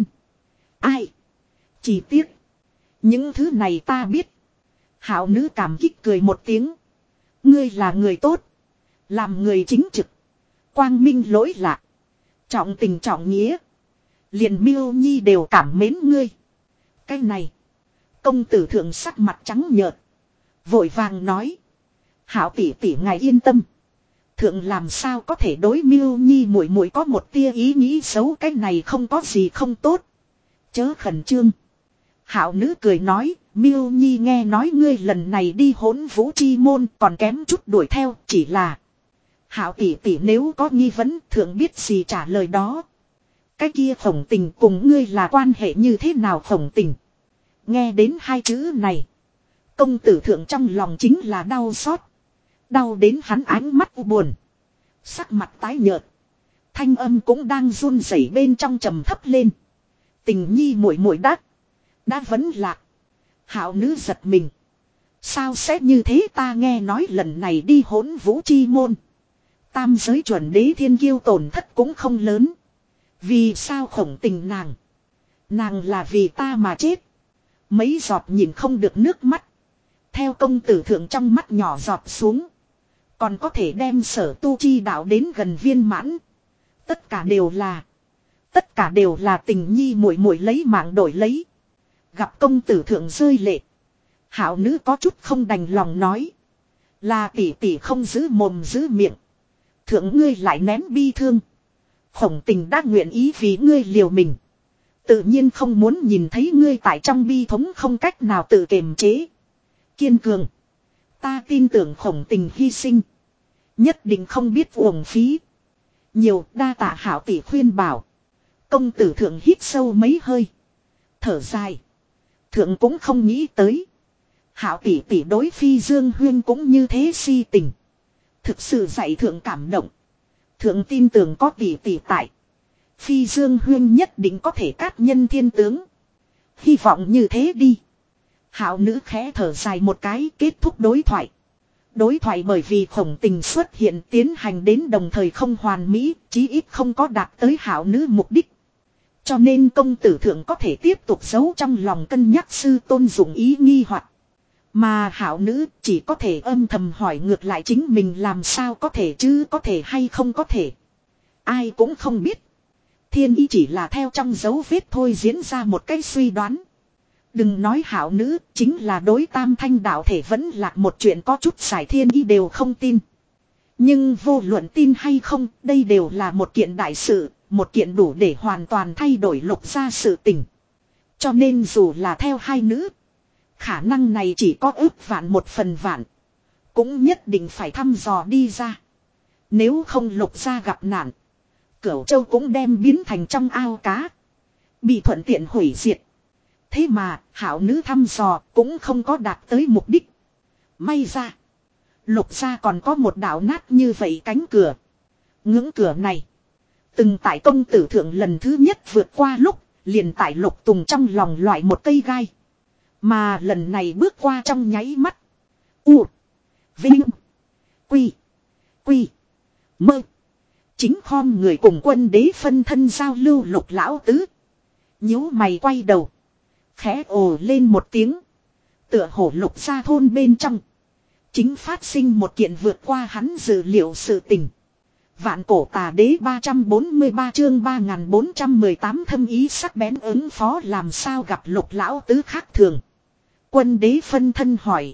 Ai? Chỉ tiếc. Những thứ này ta biết. Hảo nữ cảm kích cười một tiếng. Ngươi là người tốt. Làm người chính trực. Quang minh lỗi lạc. Trọng tình trọng nghĩa. Liền Miêu Nhi đều cảm mến ngươi. Cái này. Công tử thượng sắc mặt trắng nhợt. Vội vàng nói. Hảo tỷ tỷ ngài yên tâm. Thượng làm sao có thể đối Miêu Nhi muội muội có một tia ý nghĩ xấu, cái này không có gì không tốt. Chớ khẩn trương. Hảo nữ cười nói, Miêu Nhi nghe nói ngươi lần này đi hỗn vũ chi môn còn kém chút đuổi theo, chỉ là. Hảo tỷ tỷ nếu có nghi vấn thượng biết gì trả lời đó. Cái kia Khổng Tình cùng ngươi là quan hệ như thế nào Khổng Tình? Nghe đến hai chữ này. Công tử thượng trong lòng chính là đau xót. Đau đến hắn ánh mắt u buồn. Sắc mặt tái nhợt. Thanh âm cũng đang run rẩy bên trong trầm thấp lên. Tình nhi muội muội đắc. Đã vấn lạc. Hảo nữ giật mình. Sao sẽ như thế ta nghe nói lần này đi hỗn vũ chi môn. Tam giới chuẩn đế thiên kiêu tổn thất cũng không lớn. Vì sao Khổng Tình nàng. Nàng là vì ta mà chết. Mấy giọt nhìn không được nước mắt. Theo công tử thượng trong mắt nhỏ giọt xuống. Còn có thể đem sở tu chi đạo đến gần viên mãn. Tất cả đều là. Tất cả đều là tình nhi muội muội lấy mạng đổi lấy. Gặp công tử thượng rơi lệ. Hảo nữ có chút không đành lòng nói. Là tỷ tỷ không giữ mồm giữ miệng. Thượng ngươi lại nén bi thương. Khổng Tình đã nguyện ý vì ngươi liều mình. Tự nhiên không muốn nhìn thấy ngươi tại trong bi thống không cách nào tự kiềm chế. Kiên cường. Ta tin tưởng Khổng Tình hy sinh. Nhất định không biết uổng phí. Nhiều đa tạ hảo tỷ khuyên bảo. Công tử thượng hít sâu mấy hơi. Thở dài. Thượng cũng không nghĩ tới. Hảo tỷ tỷ đối Phi Dương Huyên cũng như thế si tình. Thực sự dạy thượng cảm động. Thượng tin tưởng có tỷ tỷ tại. Phi Dương Huyên nhất định có thể cát nhân thiên tướng. Hy vọng như thế đi. Hảo nữ khẽ thở dài một cái kết thúc đối thoại. Đối thoại bởi vì Khổng Tình xuất hiện tiến hành đến đồng thời không hoàn mỹ, chí ít không có đạt tới hảo nữ mục đích. Cho nên công tử thượng có thể tiếp tục giấu trong lòng cân nhắc sư tôn dụng ý nghi hoặc. Mà hảo nữ chỉ có thể âm thầm hỏi ngược lại chính mình làm sao có thể chứ có thể hay không có thể. Ai cũng không biết. Thiên ý chỉ là theo trong dấu vết thôi diễn ra một cái suy đoán. Đừng nói hảo nữ, chính là đối tam thanh đạo thể vẫn là một chuyện có chút giải thiên ý đều không tin. Nhưng vô luận tin hay không, đây đều là một kiện đại sự, một kiện đủ để hoàn toàn thay đổi Lục gia sự tình. Cho nên dù là theo hai nữ, khả năng này chỉ có ước vạn một phần vạn. Cũng nhất định phải thăm dò đi ra. Nếu không Lục gia gặp nạn, Cửu Châu cũng đem biến thành trong ao cá. Bị thuận tiện hủy diệt. Thế mà hảo nữ thăm dò cũng không có đạt tới mục đích. May ra. Lục gia còn có một đạo nát như vậy cánh cửa. Ngưỡng cửa này. Từng tại công tử thượng lần thứ nhất vượt qua lúc. Liền tại Lục Tùng trong lòng loại một cây gai. Mà lần này bước qua trong nháy mắt. U. Vinh. Quy. Quy. Mơ. Chính khom người cùng quân đế phân thân giao lưu Lục lão tứ. Nhíu mày quay đầu. Khẽ ồ lên một tiếng. Tựa hổ Lục gia thôn bên trong. Chính phát sinh một kiện vượt qua hắn dự liệu sự tình. Vạn cổ tà đế ba trăm bốn mươi ba chương ba nghìn bốn trăm mười tám thâm ý sắc bén ứng phó làm sao gặp Lục lão tứ khác thường. Quân đế phân thân hỏi.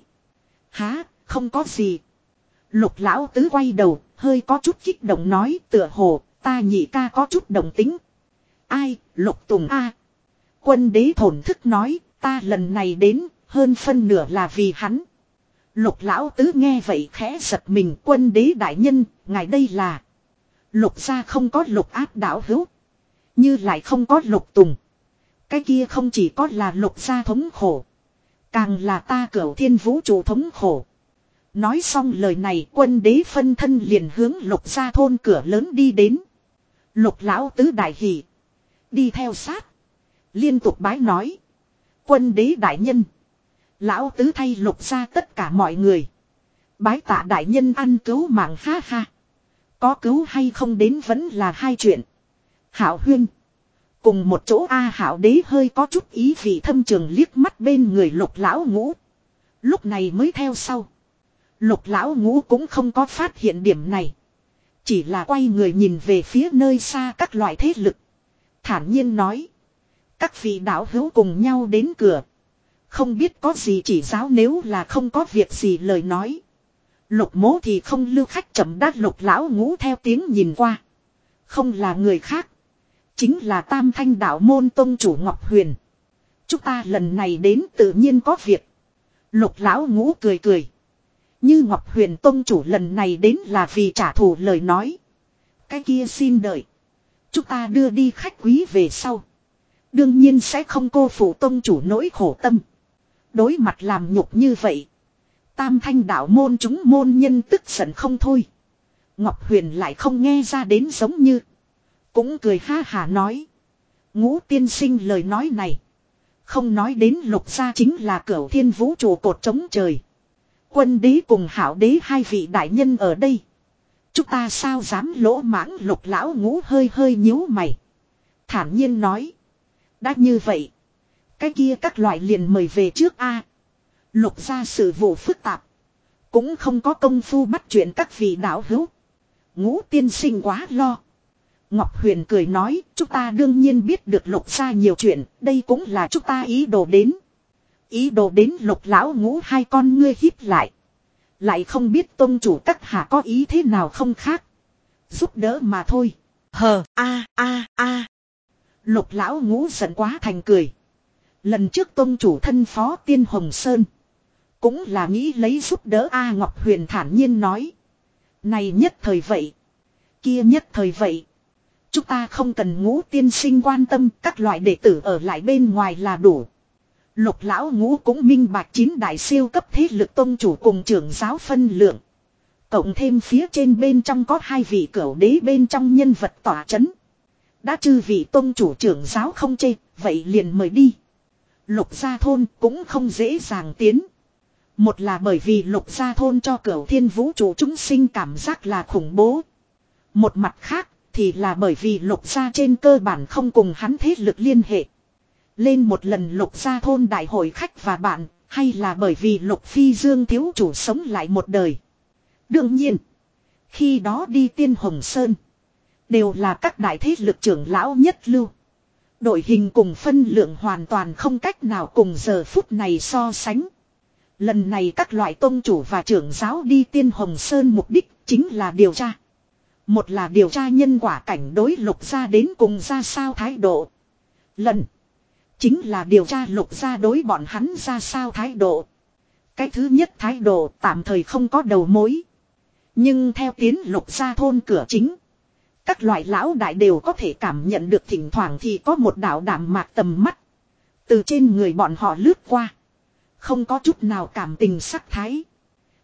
Há, không có gì. Lục lão tứ quay đầu, hơi có chút kích động nói tựa hồ, ta nhị ca có chút đồng tính. Ai, Lục Tùng a. Quân đế thổn thức nói, ta lần này đến, hơn phân nửa là vì hắn. Lục lão tứ nghe vậy khẽ giật mình, quân đế đại nhân, ngài đây là. Lục gia không có Lục áp đảo hữu. Như lại không có Lục Tùng. Cái kia không chỉ có là Lục gia thống khổ. Càng là ta cửu thiên vũ trụ thống khổ. Nói xong lời này quân đế phân thân liền hướng Lục gia thôn cửa lớn đi đến. Lục lão tứ đại hỉ. Đi theo sát. Liên tục bái nói. Quân đế đại nhân. Lão tứ thay Lục gia tất cả mọi người. Bái tạ đại nhân ăn cứu mạng ha ha. Có cứu hay không đến vẫn là hai chuyện. Hảo huyên. Cùng một chỗ A Hảo đế hơi có chút ý vị thâm trường liếc mắt bên người Lục lão ngũ. Lúc này mới theo sau. Lục lão ngũ cũng không có phát hiện điểm này. Chỉ là quay người nhìn về phía nơi xa các loại thế lực. Thản nhiên nói. Các vị đạo hữu cùng nhau đến cửa. Không biết có gì chỉ giáo nếu là không có việc gì lời nói. Lục mố thì không lưu khách chậm đát Lục lão ngũ theo tiếng nhìn qua. Không là người khác. Chính là Tam Thanh đạo môn tông chủ Ngọc Huyền. Chúng ta lần này đến tự nhiên có việc. Lục lão ngũ cười cười. Như Ngọc Huyền tông chủ lần này đến là vì trả thù lời nói. Cái kia xin đợi. Chúng ta đưa đi khách quý về sau. Đương nhiên sẽ không cô phụ tông chủ nỗi khổ tâm. Đối mặt làm nhục như vậy. Tam Thanh đạo môn chúng môn nhân tức giận không thôi. Ngọc Huyền lại không nghe ra đến giống như. Cũng cười ha hà nói. Ngũ tiên sinh lời nói này. Không nói đến Lục gia chính là cửu thiên vũ trụ cột trống trời. Quân đế cùng Hảo đế hai vị đại nhân ở đây. Chúng ta sao dám lỗ mãng Lục lão ngũ hơi hơi nhíu mày. Thản nhiên nói. Đã như vậy. Cái kia các loại liền mời về trước a. Lục gia sự vụ phức tạp. Cũng không có công phu bắt chuyện các vị đạo hữu. Ngũ tiên sinh quá lo. Ngọc Huyền cười nói. Chúng ta đương nhiên biết được Lục gia nhiều chuyện. Đây cũng là chúng ta ý đồ đến. Ý đồ đến Lục lão ngũ hai con ngươi híp lại. Lại không biết tôn chủ các hạ có ý thế nào không khác. Giúp đỡ mà thôi. Hờ a a a. Lục lão ngũ giận quá thành cười. Lần trước tôn chủ thân phó Tiên Hồng Sơn. Cũng là nghĩ lấy giúp đỡ A Ngọc Huyền thản nhiên nói. Này nhất thời vậy. Kia nhất thời vậy. Chúng ta không cần ngũ tiên sinh quan tâm. Các loại đệ tử ở lại bên ngoài là đủ. Lục lão ngũ cũng minh bạch chín đại siêu cấp thế lực tôn chủ cùng trưởng giáo phân lượng. Cộng thêm phía trên bên trong có hai vị cửu đế bên trong nhân vật tỏa chấn. Đã chư vị tôn chủ trưởng giáo không chê. Vậy liền mời đi. Lục gia thôn cũng không dễ dàng tiến. Một là bởi vì Lục gia thôn cho cửu thiên vũ trụ chúng sinh cảm giác là khủng bố. Một mặt khác thì là bởi vì Lục gia trên cơ bản không cùng hắn thế lực liên hệ. Lên một lần Lục gia thôn đại hội khách và bạn, hay là bởi vì Lục Phi Dương thiếu chủ sống lại một đời. Đương nhiên, khi đó đi Tiên Hồng Sơn, đều là các đại thế lực trưởng lão nhất lưu. Đội hình cùng phân lượng hoàn toàn không cách nào cùng giờ phút này so sánh. Lần này các loại tôn chủ và trưởng giáo đi Tiên Hồng Sơn mục đích chính là điều tra. Một là điều tra nhân quả cảnh đối Lục gia đến cùng ra sao thái độ. Lần chính là điều tra Lục gia đối bọn hắn ra sao thái độ. Cái thứ nhất thái độ tạm thời không có đầu mối. Nhưng theo tiến Lục gia thôn cửa chính. Các loại lão đại đều có thể cảm nhận được thỉnh thoảng thì có một đạo đảm mạc tầm mắt. Từ trên người bọn họ lướt qua. Không có chút nào cảm tình sắc thái.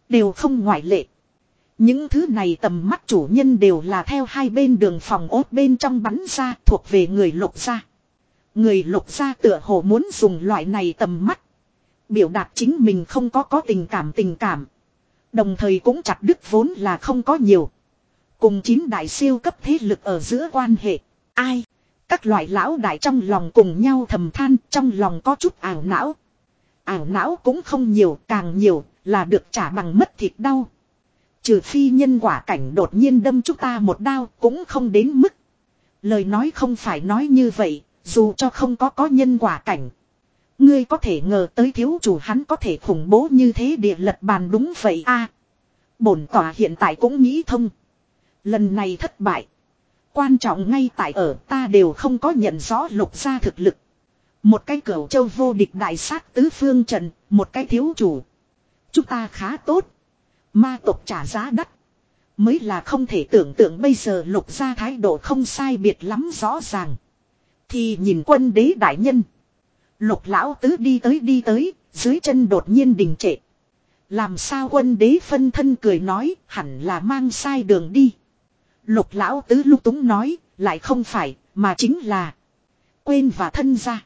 Đều không ngoại lệ. Những thứ này tầm mắt chủ nhân đều là theo hai bên đường phòng ốt bên trong bắn ra thuộc về người Lục gia. Người Lục gia tựa hồ muốn dùng loại này tầm mắt. Biểu đạt chính mình không có có tình cảm tình cảm. Đồng thời cũng chặt đứt vốn là không có nhiều. Cùng chín đại siêu cấp thế lực ở giữa quan hệ. Ai? Các loại lão đại trong lòng cùng nhau thầm than, trong lòng có chút ảo não. Ảo não cũng không nhiều, càng nhiều là được trả bằng mất thịt đau. Trừ phi nhân quả cảnh đột nhiên đâm chúng ta một đao cũng không đến mức. Lời nói không phải nói như vậy, dù cho không có có nhân quả cảnh. Ngươi có thể ngờ tới thiếu chủ hắn có thể khủng bố như thế địa lật bàn đúng vậy a. Bổn tòa hiện tại cũng nghĩ thông. Lần này thất bại. Quan trọng ngay tại ở ta đều không có nhận rõ Lục gia thực lực. Một cái cửu châu vô địch đại sát tứ phương trận, một cái thiếu chủ. Chúng ta khá tốt. Ma tộc trả giá đắt. Mới là không thể tưởng tượng bây giờ Lục gia thái độ không sai biệt lắm rõ ràng. Thì nhìn quân đế đại nhân. Lục lão tứ đi tới đi tới, dưới chân đột nhiên đình trệ. Làm sao quân đế phân thân cười nói, hẳn là mang sai đường đi. Lục lão tứ lúc túng nói, lại không phải, mà chính là quên và thân ra.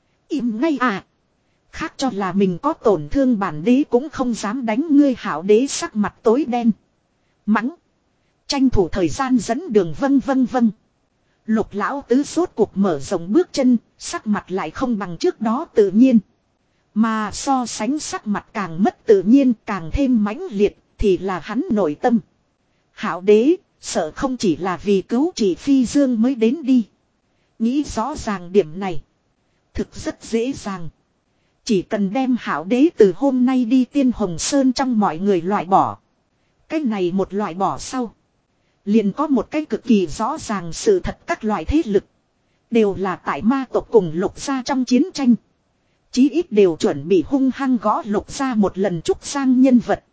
Im ngay à. Khác cho là mình có tổn thương bản đế cũng không dám đánh ngươi hảo đế sắc mặt tối đen. Mắng. Tranh thủ thời gian dẫn đường vân vân vân. Lục lão tứ sốt cuộc mở rộng bước chân, sắc mặt lại không bằng trước đó tự nhiên. Mà so sánh sắc mặt càng mất tự nhiên càng thêm mãnh liệt thì là hắn nội tâm. Hảo đế, sợ không chỉ là vì cứu chỉ Phi Dương mới đến đi. Nghĩ rõ ràng điểm này. Thực rất dễ dàng. Chỉ cần đem hảo đế từ hôm nay đi Tiên Hồng Sơn trong mọi người loại bỏ. Cái này một loại bỏ sau. Liền có một cái cực kỳ rõ ràng sự thật các loại thế lực. Đều là tại ma tộc cùng Lục gia trong chiến tranh. Chí ít đều chuẩn bị hung hăng gõ Lục gia một lần trúc sang nhân vật.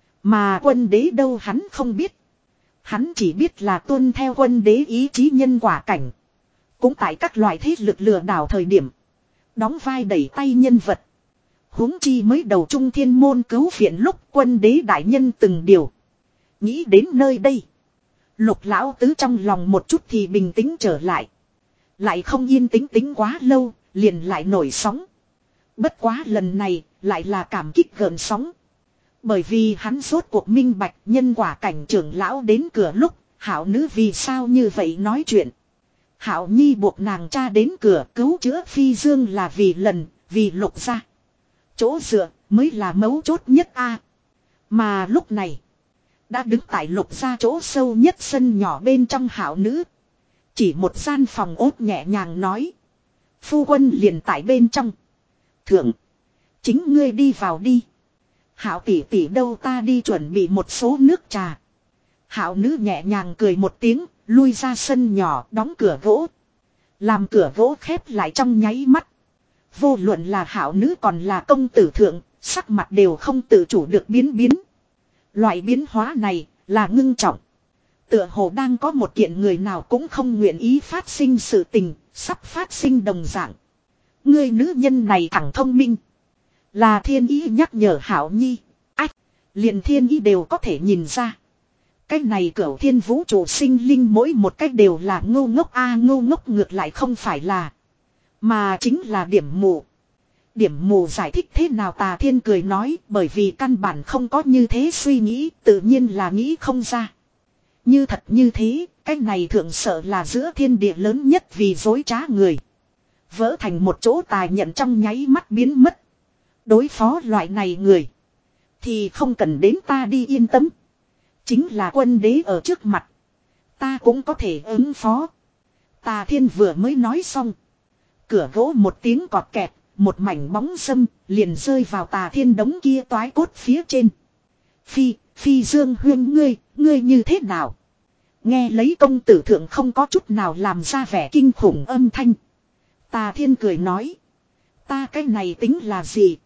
Mà quân đế đâu hắn không biết. Hắn chỉ biết là tuân theo quân đế ý chí nhân quả cảnh. Cũng tại các loại thế lực lừa đảo thời điểm. Đóng vai đẩy tay nhân vật. Huống chi mới đầu trung thiên môn cứu viện lúc quân đế đại nhân từng điều. Nghĩ đến nơi đây. Lục lão tứ trong lòng một chút thì bình tĩnh trở lại. Lại không yên tĩnh tính quá lâu, liền lại nổi sóng. Bất quá lần này, lại là cảm kích gợn sóng. Bởi vì hắn rốt cuộc minh bạch nhân quả cảnh trưởng lão đến cửa lúc, hảo nữ vì sao như vậy nói chuyện. Hảo nhi buộc nàng cha đến cửa cứu chữa Phi Dương là vì lần, vì Lục gia. Chỗ dựa mới là mấu chốt nhất a. Mà lúc này, đã đứng tại Lục gia chỗ sâu nhất sân nhỏ bên trong hảo nữ. Chỉ một gian phòng ốt nhẹ nhàng nói. Phu quân liền tại bên trong. Thượng, chính ngươi đi vào đi. Hảo tỷ tỷ đâu ta đi chuẩn bị một số nước trà. Hảo nữ nhẹ nhàng cười một tiếng, lui ra sân nhỏ đóng cửa gỗ. Làm cửa gỗ khép lại trong nháy mắt. Vô luận là hảo nữ còn là công tử thượng, sắc mặt đều không tự chủ được biến biến. Loại biến hóa này là ngưng trọng. Tựa hồ đang có một kiện người nào cũng không nguyện ý phát sinh sự tình, sắp phát sinh đồng dạng. Người nữ nhân này thẳng thông minh. Là thiên ý nhắc nhở hảo nhi. Ách, liền thiên ý đều có thể nhìn ra. Cái này cửu thiên vũ trụ sinh linh mỗi một cách đều là ngô ngốc a à, ngô ngốc ngược lại không phải là. Mà chính là điểm mù. Điểm mù giải thích thế nào Tà Thiên cười nói bởi vì căn bản không có như thế suy nghĩ tự nhiên là nghĩ không ra. Như thật như thế, cái này thượng sợ là giữa thiên địa lớn nhất vì dối trá người. Vỡ thành một chỗ tài nhận trong nháy mắt biến mất. Đối phó loại này người. Thì không cần đến ta đi yên tâm. Chính là quân đế ở trước mặt. Ta cũng có thể ứng phó. Tà Thiên vừa mới nói xong. Cửa gỗ một tiếng cọt kẹt. Một mảnh bóng sâm liền rơi vào Tà Thiên đống kia toái cốt phía trên. Phi, Phi Dương huyên ngươi, ngươi như thế nào? Nghe lấy công tử thượng không có chút nào làm ra vẻ kinh khủng âm thanh. Tà Thiên cười nói. Ta cái này tính là gì?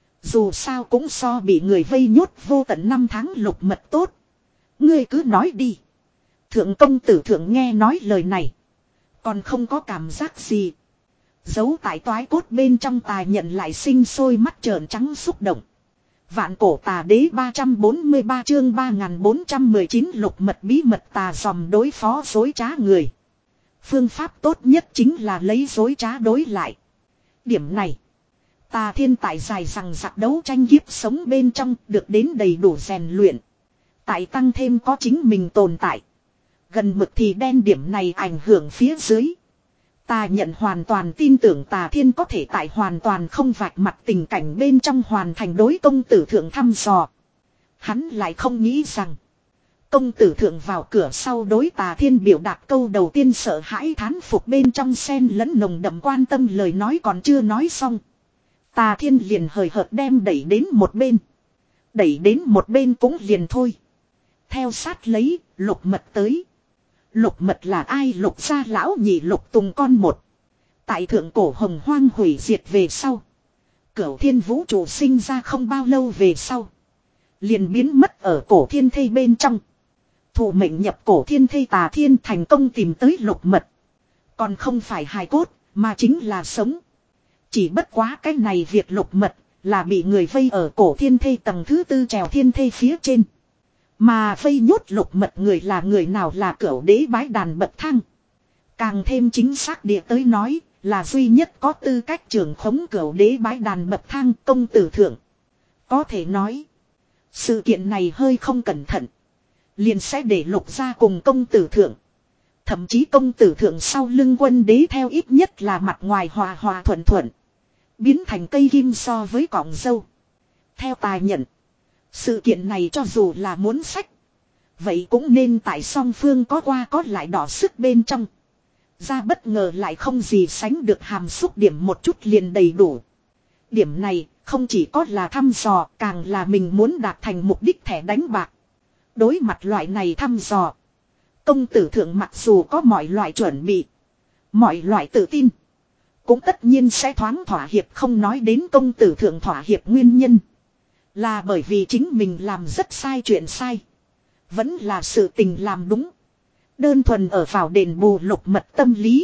Dù sao cũng so bị người vây nhốt vô tận năm tháng lục mật tốt. Ngươi cứ nói đi. Thượng công tử thượng nghe nói lời này. Còn không có cảm giác gì. Giấu tại toái cốt bên trong tài nhận lại sinh sôi mắt trợn trắng xúc động. Vạn cổ tà đế ba trăm bốn mươi ba chương ba nghìn bốn trăm mười chín lục mật bí mật tà dòm đối phó dối trá người. Phương pháp tốt nhất chính là lấy dối trá đối lại. Điểm này, Tà Thiên tại dài rằng giặc đấu tranh kiếp sống bên trong được đến đầy đủ rèn luyện. Tại tăng thêm có chính mình tồn tại. Gần mực thì đen điểm này ảnh hưởng phía dưới. Ta nhận hoàn toàn tin tưởng Tà Thiên có thể tại hoàn toàn không vạch mặt tình cảnh bên trong hoàn thành đối công tử thượng thăm dò. Hắn lại không nghĩ rằng công tử thượng vào cửa sau đối Tà Thiên biểu đạt câu đầu tiên sợ hãi thán phục bên trong xen lẫn nồng đậm quan tâm lời nói còn chưa nói xong. Tà Thiên liền hời hợt đem đẩy đến một bên. Đẩy đến một bên cũng liền thôi. Theo sát lấy, Lục Mật tới. Lục Mật là ai? Lục gia lão nhị Lục Tùng con một. Tại thượng cổ hồng hoang hủy diệt về sau. Cửu thiên vũ trụ sinh ra không bao lâu về sau. Liền biến mất ở cổ thiên thây bên trong. Thủ mệnh nhập cổ thiên thây Tà Thiên thành công tìm tới Lục Mật. Còn không phải hài cốt, mà chính là sống. Chỉ bất quá cái này việc Lục Mật là bị người vây ở cổ thiên thây tầng thứ tư trèo thiên thây phía trên. Mà vây nhốt Lục Mật người là người nào? Là Cửu đế bái đàn bậc thang. Càng thêm chính xác địa tới nói là duy nhất có tư cách trưởng khống Cửu đế bái đàn bậc thang công tử thượng. Có thể nói sự kiện này hơi không cẩn thận liền sẽ để Lục gia cùng công tử thượng. Thậm chí công tử thượng sau lưng quân đế theo ít nhất là mặt ngoài hòa hòa thuận thuận. Biến thành cây kim so với cọng dâu. Theo tài nhận. Sự kiện này cho dù là muốn sách. Vậy cũng nên tại song phương có qua có lại đỏ sức bên trong. Ra bất ngờ lại không gì sánh được hàm xúc điểm một chút liền đầy đủ. Điểm này không chỉ có là thăm dò càng là mình muốn đạt thành mục đích thẻ đánh bạc. Đối mặt loại này thăm dò. Công tử thượng mặc dù có mọi loại chuẩn bị. Mọi loại tự tin. Cũng tất nhiên sẽ thoáng thỏa hiệp không nói đến công tử thượng thỏa hiệp nguyên nhân. Là bởi vì chính mình làm rất sai chuyện sai. Vẫn là sự tình làm đúng. Đơn thuần ở vào đền bù Lục Mật tâm lý.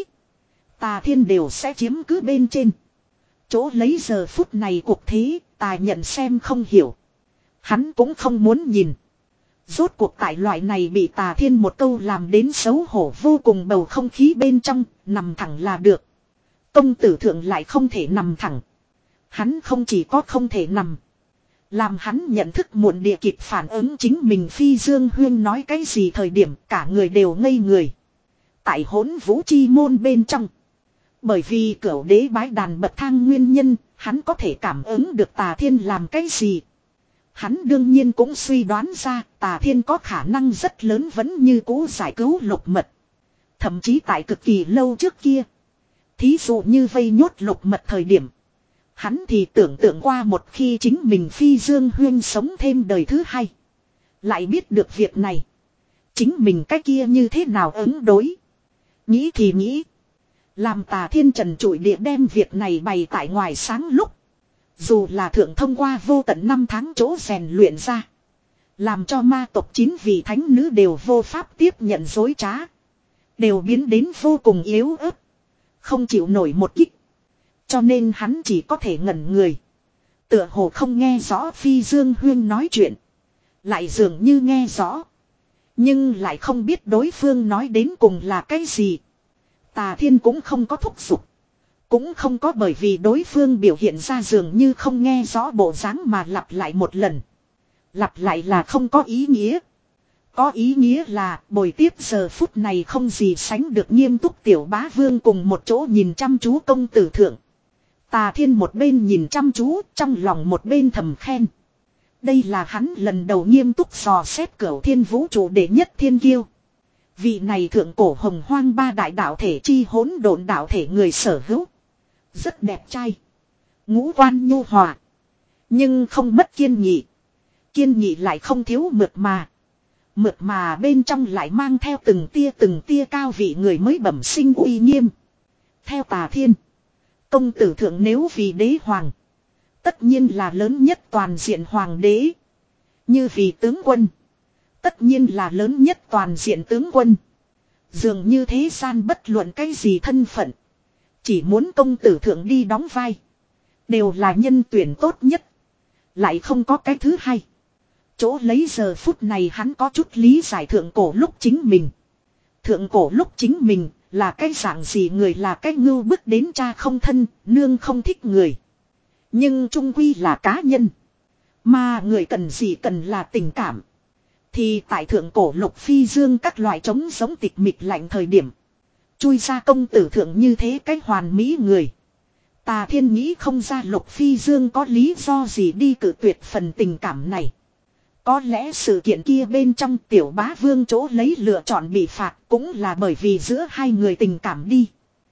Tà Thiên đều sẽ chiếm cứ bên trên. Chỗ lấy giờ phút này cuộc thế, Tà nhận xem không hiểu. Hắn cũng không muốn nhìn. Rốt cuộc tại loại này bị Tà Thiên một câu làm đến xấu hổ vô cùng bầu không khí bên trong, nằm thẳng là được. Công tử thượng lại không thể nằm thẳng. Hắn không chỉ có không thể nằm. Làm hắn nhận thức muộn địa kịp phản ứng chính mình Phi Dương Huyên nói cái gì thời điểm cả người đều ngây người. Tại hỗn vũ chi môn bên trong. Bởi vì Cửu đế bái đàn bậc thang nguyên nhân, hắn có thể cảm ứng được Tà Thiên làm cái gì. Hắn đương nhiên cũng suy đoán ra Tà Thiên có khả năng rất lớn vẫn như cũ giải cứu Lục Mật. Thậm chí tại cực kỳ lâu trước kia. Thí dụ như vây nhốt Lục Mật thời điểm. Hắn thì tưởng tượng qua một khi chính mình Phi Dương Huyên sống thêm đời thứ hai. Lại biết được việc này. Chính mình cái kia như thế nào ứng đối. Nghĩ thì nghĩ. Làm Tà Thiên trần trụi địa đem việc này bày tại ngoài sáng lúc. Dù là thượng thông qua vô tận năm tháng chỗ rèn luyện ra. Làm cho ma tộc chín vị thánh nữ đều vô pháp tiếp nhận dối trá. Đều biến đến vô cùng yếu ớt. Không chịu nổi một kích. Cho nên hắn chỉ có thể ngẩn người. Tựa hồ không nghe rõ Phi Dương Huyên nói chuyện. Lại dường như nghe rõ. Nhưng lại không biết đối phương nói đến cùng là cái gì. Tà Thiên cũng không có thúc giục. Cũng không có bởi vì đối phương biểu hiện ra dường như không nghe rõ bộ dáng mà lặp lại một lần. Lặp lại là không có ý nghĩa. Có ý nghĩa là buổi tiếp giờ phút này không gì sánh được nghiêm túc Tiểu Bá Vương cùng một chỗ nhìn chăm chú công tử thượng. Tà Thiên một bên nhìn chăm chú, trong lòng một bên thầm khen. Đây là hắn lần đầu nghiêm túc dò xét Cửu thiên vũ trụ đệ nhất thiên kiêu. Vị này thượng cổ hồng hoang ba đại đạo thể chi hỗn độn đạo thể người sở hữu. Rất đẹp trai. Ngũ quan nhu hòa. Nhưng không mất kiên nhị. Kiên nhị lại không thiếu mượt mà. Mượt mà bên trong lại mang theo từng tia từng tia cao vị người mới bẩm sinh uy nghiêm. Theo Tà Thiên. Công tử thượng nếu vì đế hoàng. Tất nhiên là lớn nhất toàn diện hoàng đế. Như vì tướng quân. Tất nhiên là lớn nhất toàn diện tướng quân. Dường như thế gian bất luận cái gì thân phận. Chỉ muốn công tử thượng đi đóng vai. Đều là nhân tuyển tốt nhất. Lại không có cái thứ hai. Chỗ lấy giờ phút này hắn có chút lý giải thượng cổ lúc chính mình. Thượng cổ lúc chính mình là cái dạng gì người, là cái ngưu bức đến cha không thân, nương không thích người. Nhưng trung quy là cá nhân. Mà người cần gì cần là tình cảm. Thì tại thượng cổ lục phi dương các loại trống giống tịch mịch lạnh thời điểm. Chui ra công tử thượng như thế cái hoàn mỹ người. Tà Thiên nghĩ không ra lục phi dương có lý do gì đi cự tuyệt phần tình cảm này. Có lẽ sự kiện kia bên trong tiểu bá vương chỗ lấy lựa chọn bị phạt cũng là bởi vì giữa hai người tình cảm đi.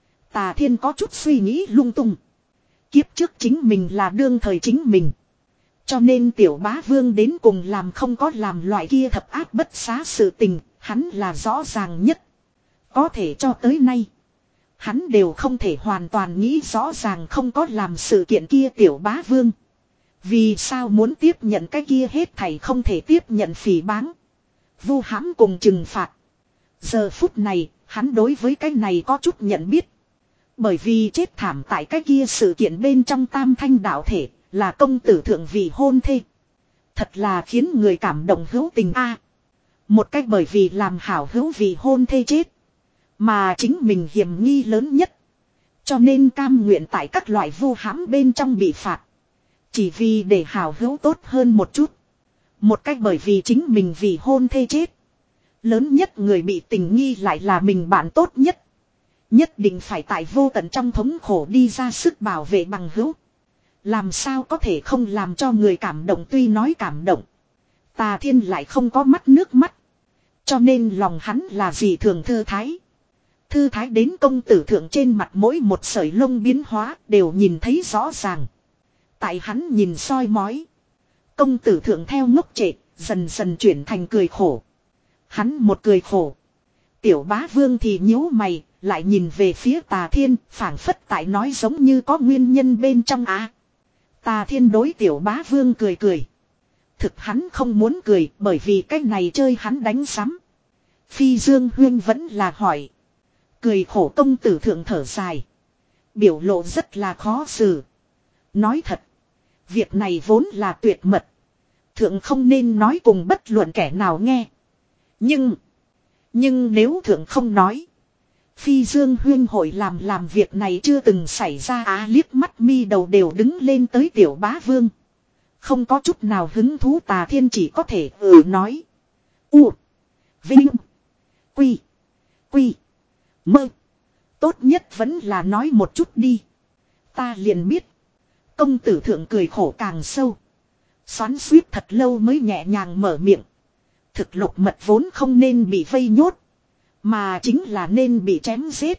Tà Thiên có chút suy nghĩ lung tung. Kiếp trước chính mình là đương thời chính mình. Cho nên tiểu bá vương đến cùng làm không có làm loại kia thập ác bất xá sự tình, hắn là rõ ràng nhất. Có thể cho tới nay, hắn đều không thể hoàn toàn nghĩ rõ ràng không có làm sự kiện kia tiểu bá vương. Vì sao muốn tiếp nhận cái kia hết thảy không thể tiếp nhận phỉ báng, vu hãm cùng trừng phạt. Giờ phút này, hắn đối với cái này có chút nhận biết. Bởi vì chết thảm tại cái kia sự kiện bên trong tam thanh đạo thể, là công tử thượng vị hôn thê. Thật là khiến người cảm động hữu tình a. Một cách bởi vì làm hảo hữu vị hôn thê chết. Mà chính mình hiểm nghi lớn nhất. Cho nên cam nguyện tại các loại vu hãm bên trong bị phạt. Chỉ vì để hảo hữu tốt hơn một chút. Một cách bởi vì chính mình vì hôn thê chết. Lớn nhất người bị tình nghi lại là mình bạn tốt nhất. Nhất định phải tại vô tận trong thống khổ đi ra sức bảo vệ bằng hữu. Làm sao có thể không làm cho người cảm động, tuy nói cảm động. Tà Thiên lại không có mắt nước mắt. Cho nên lòng hắn là gì thường thư thái. Thư thái đến công tử thượng trên mặt mỗi một sợi lông biến hóa đều nhìn thấy rõ ràng. Tại hắn nhìn soi mói. Công tử thượng theo ngốc trệ, dần dần chuyển thành cười khổ. Hắn một cười khổ. Tiểu bá vương thì nhíu mày, lại nhìn về phía Tà Thiên, phảng phất tại nói giống như có nguyên nhân bên trong á. Tà Thiên đối tiểu bá vương cười cười. Thực hắn không muốn cười bởi vì cái này chơi hắn đánh sắm. Phi Dương Huyên vẫn là hỏi. Cười khổ công tử thượng thở dài. Biểu lộ rất là khó xử. Nói thật. Việc này vốn là tuyệt mật. Thượng không nên nói cùng bất luận kẻ nào nghe. Nhưng. Nhưng nếu thượng không nói. Phi Dương Huyên hội làm làm việc này chưa từng xảy ra á. Liếc mắt mi đầu đều đứng lên tới tiểu bá vương. Không có chút nào hứng thú. Tà Thiên chỉ có thể ừ nói. U. Vinh. Quy. Quy. Mơ. Tốt nhất vẫn là nói một chút đi. Ta liền biết. Công tử thượng cười khổ càng sâu. Xoắn suýt thật lâu mới nhẹ nhàng mở miệng. Thực lục mật vốn không nên bị vây nhốt. Mà chính là nên bị chém giết.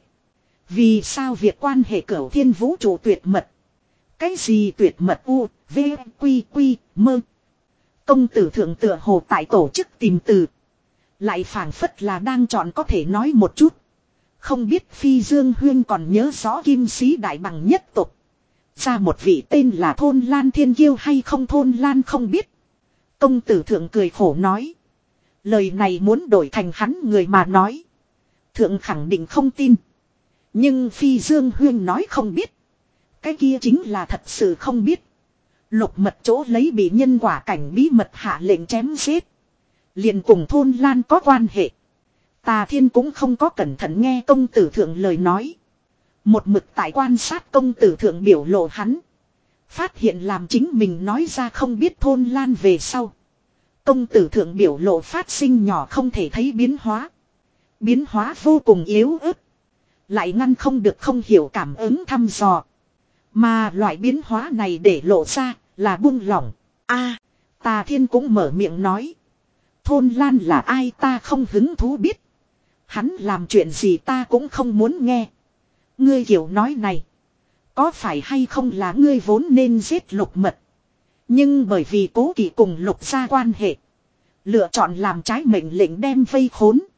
Vì sao việc quan hệ cửu thiên vũ trụ tuyệt mật. Cái gì tuyệt mật u, v, quy, quy, mơ. Công tử thượng tựa hồ tại tổ chức tìm từ. Lại phảng phất là đang chọn có thể nói một chút. Không biết Phi Dương Huyên còn nhớ rõ kim sĩ đại bằng nhất tục. Ra một vị tên là Thôn Lan Thiên Kiêu hay không Thôn Lan không biết. Công tử thượng cười khổ nói. Lời này muốn đổi thành hắn người mà nói. Thượng khẳng định không tin. Nhưng Phi Dương Huyên nói không biết. Cái kia chính là thật sự không biết. Lục mật chỗ lấy bị nhân quả cảnh bí mật hạ lệnh chém giết. Liền cùng Thôn Lan có quan hệ. Tà Thiên cũng không có cẩn thận nghe công tử thượng lời nói. Một mực tại quan sát công tử thượng biểu lộ hắn. Phát hiện làm chính mình nói ra không biết Thôn Lan về sau. Công tử thượng biểu lộ phát sinh nhỏ không thể thấy biến hóa. Biến hóa vô cùng yếu ớt. Lại ngăn không được không hiểu cảm ứng thăm dò. Mà loại biến hóa này để lộ ra là buông lỏng. A, Tà Thiên cũng mở miệng nói. Thôn Lan là ai ta không hứng thú biết. Hắn làm chuyện gì ta cũng không muốn nghe. Ngươi kiểu nói này. Có phải hay không là ngươi vốn nên giết lục mật. Nhưng bởi vì cố kỵ cùng lục gia quan hệ. Lựa chọn làm trái mệnh lệnh đem vây khốn.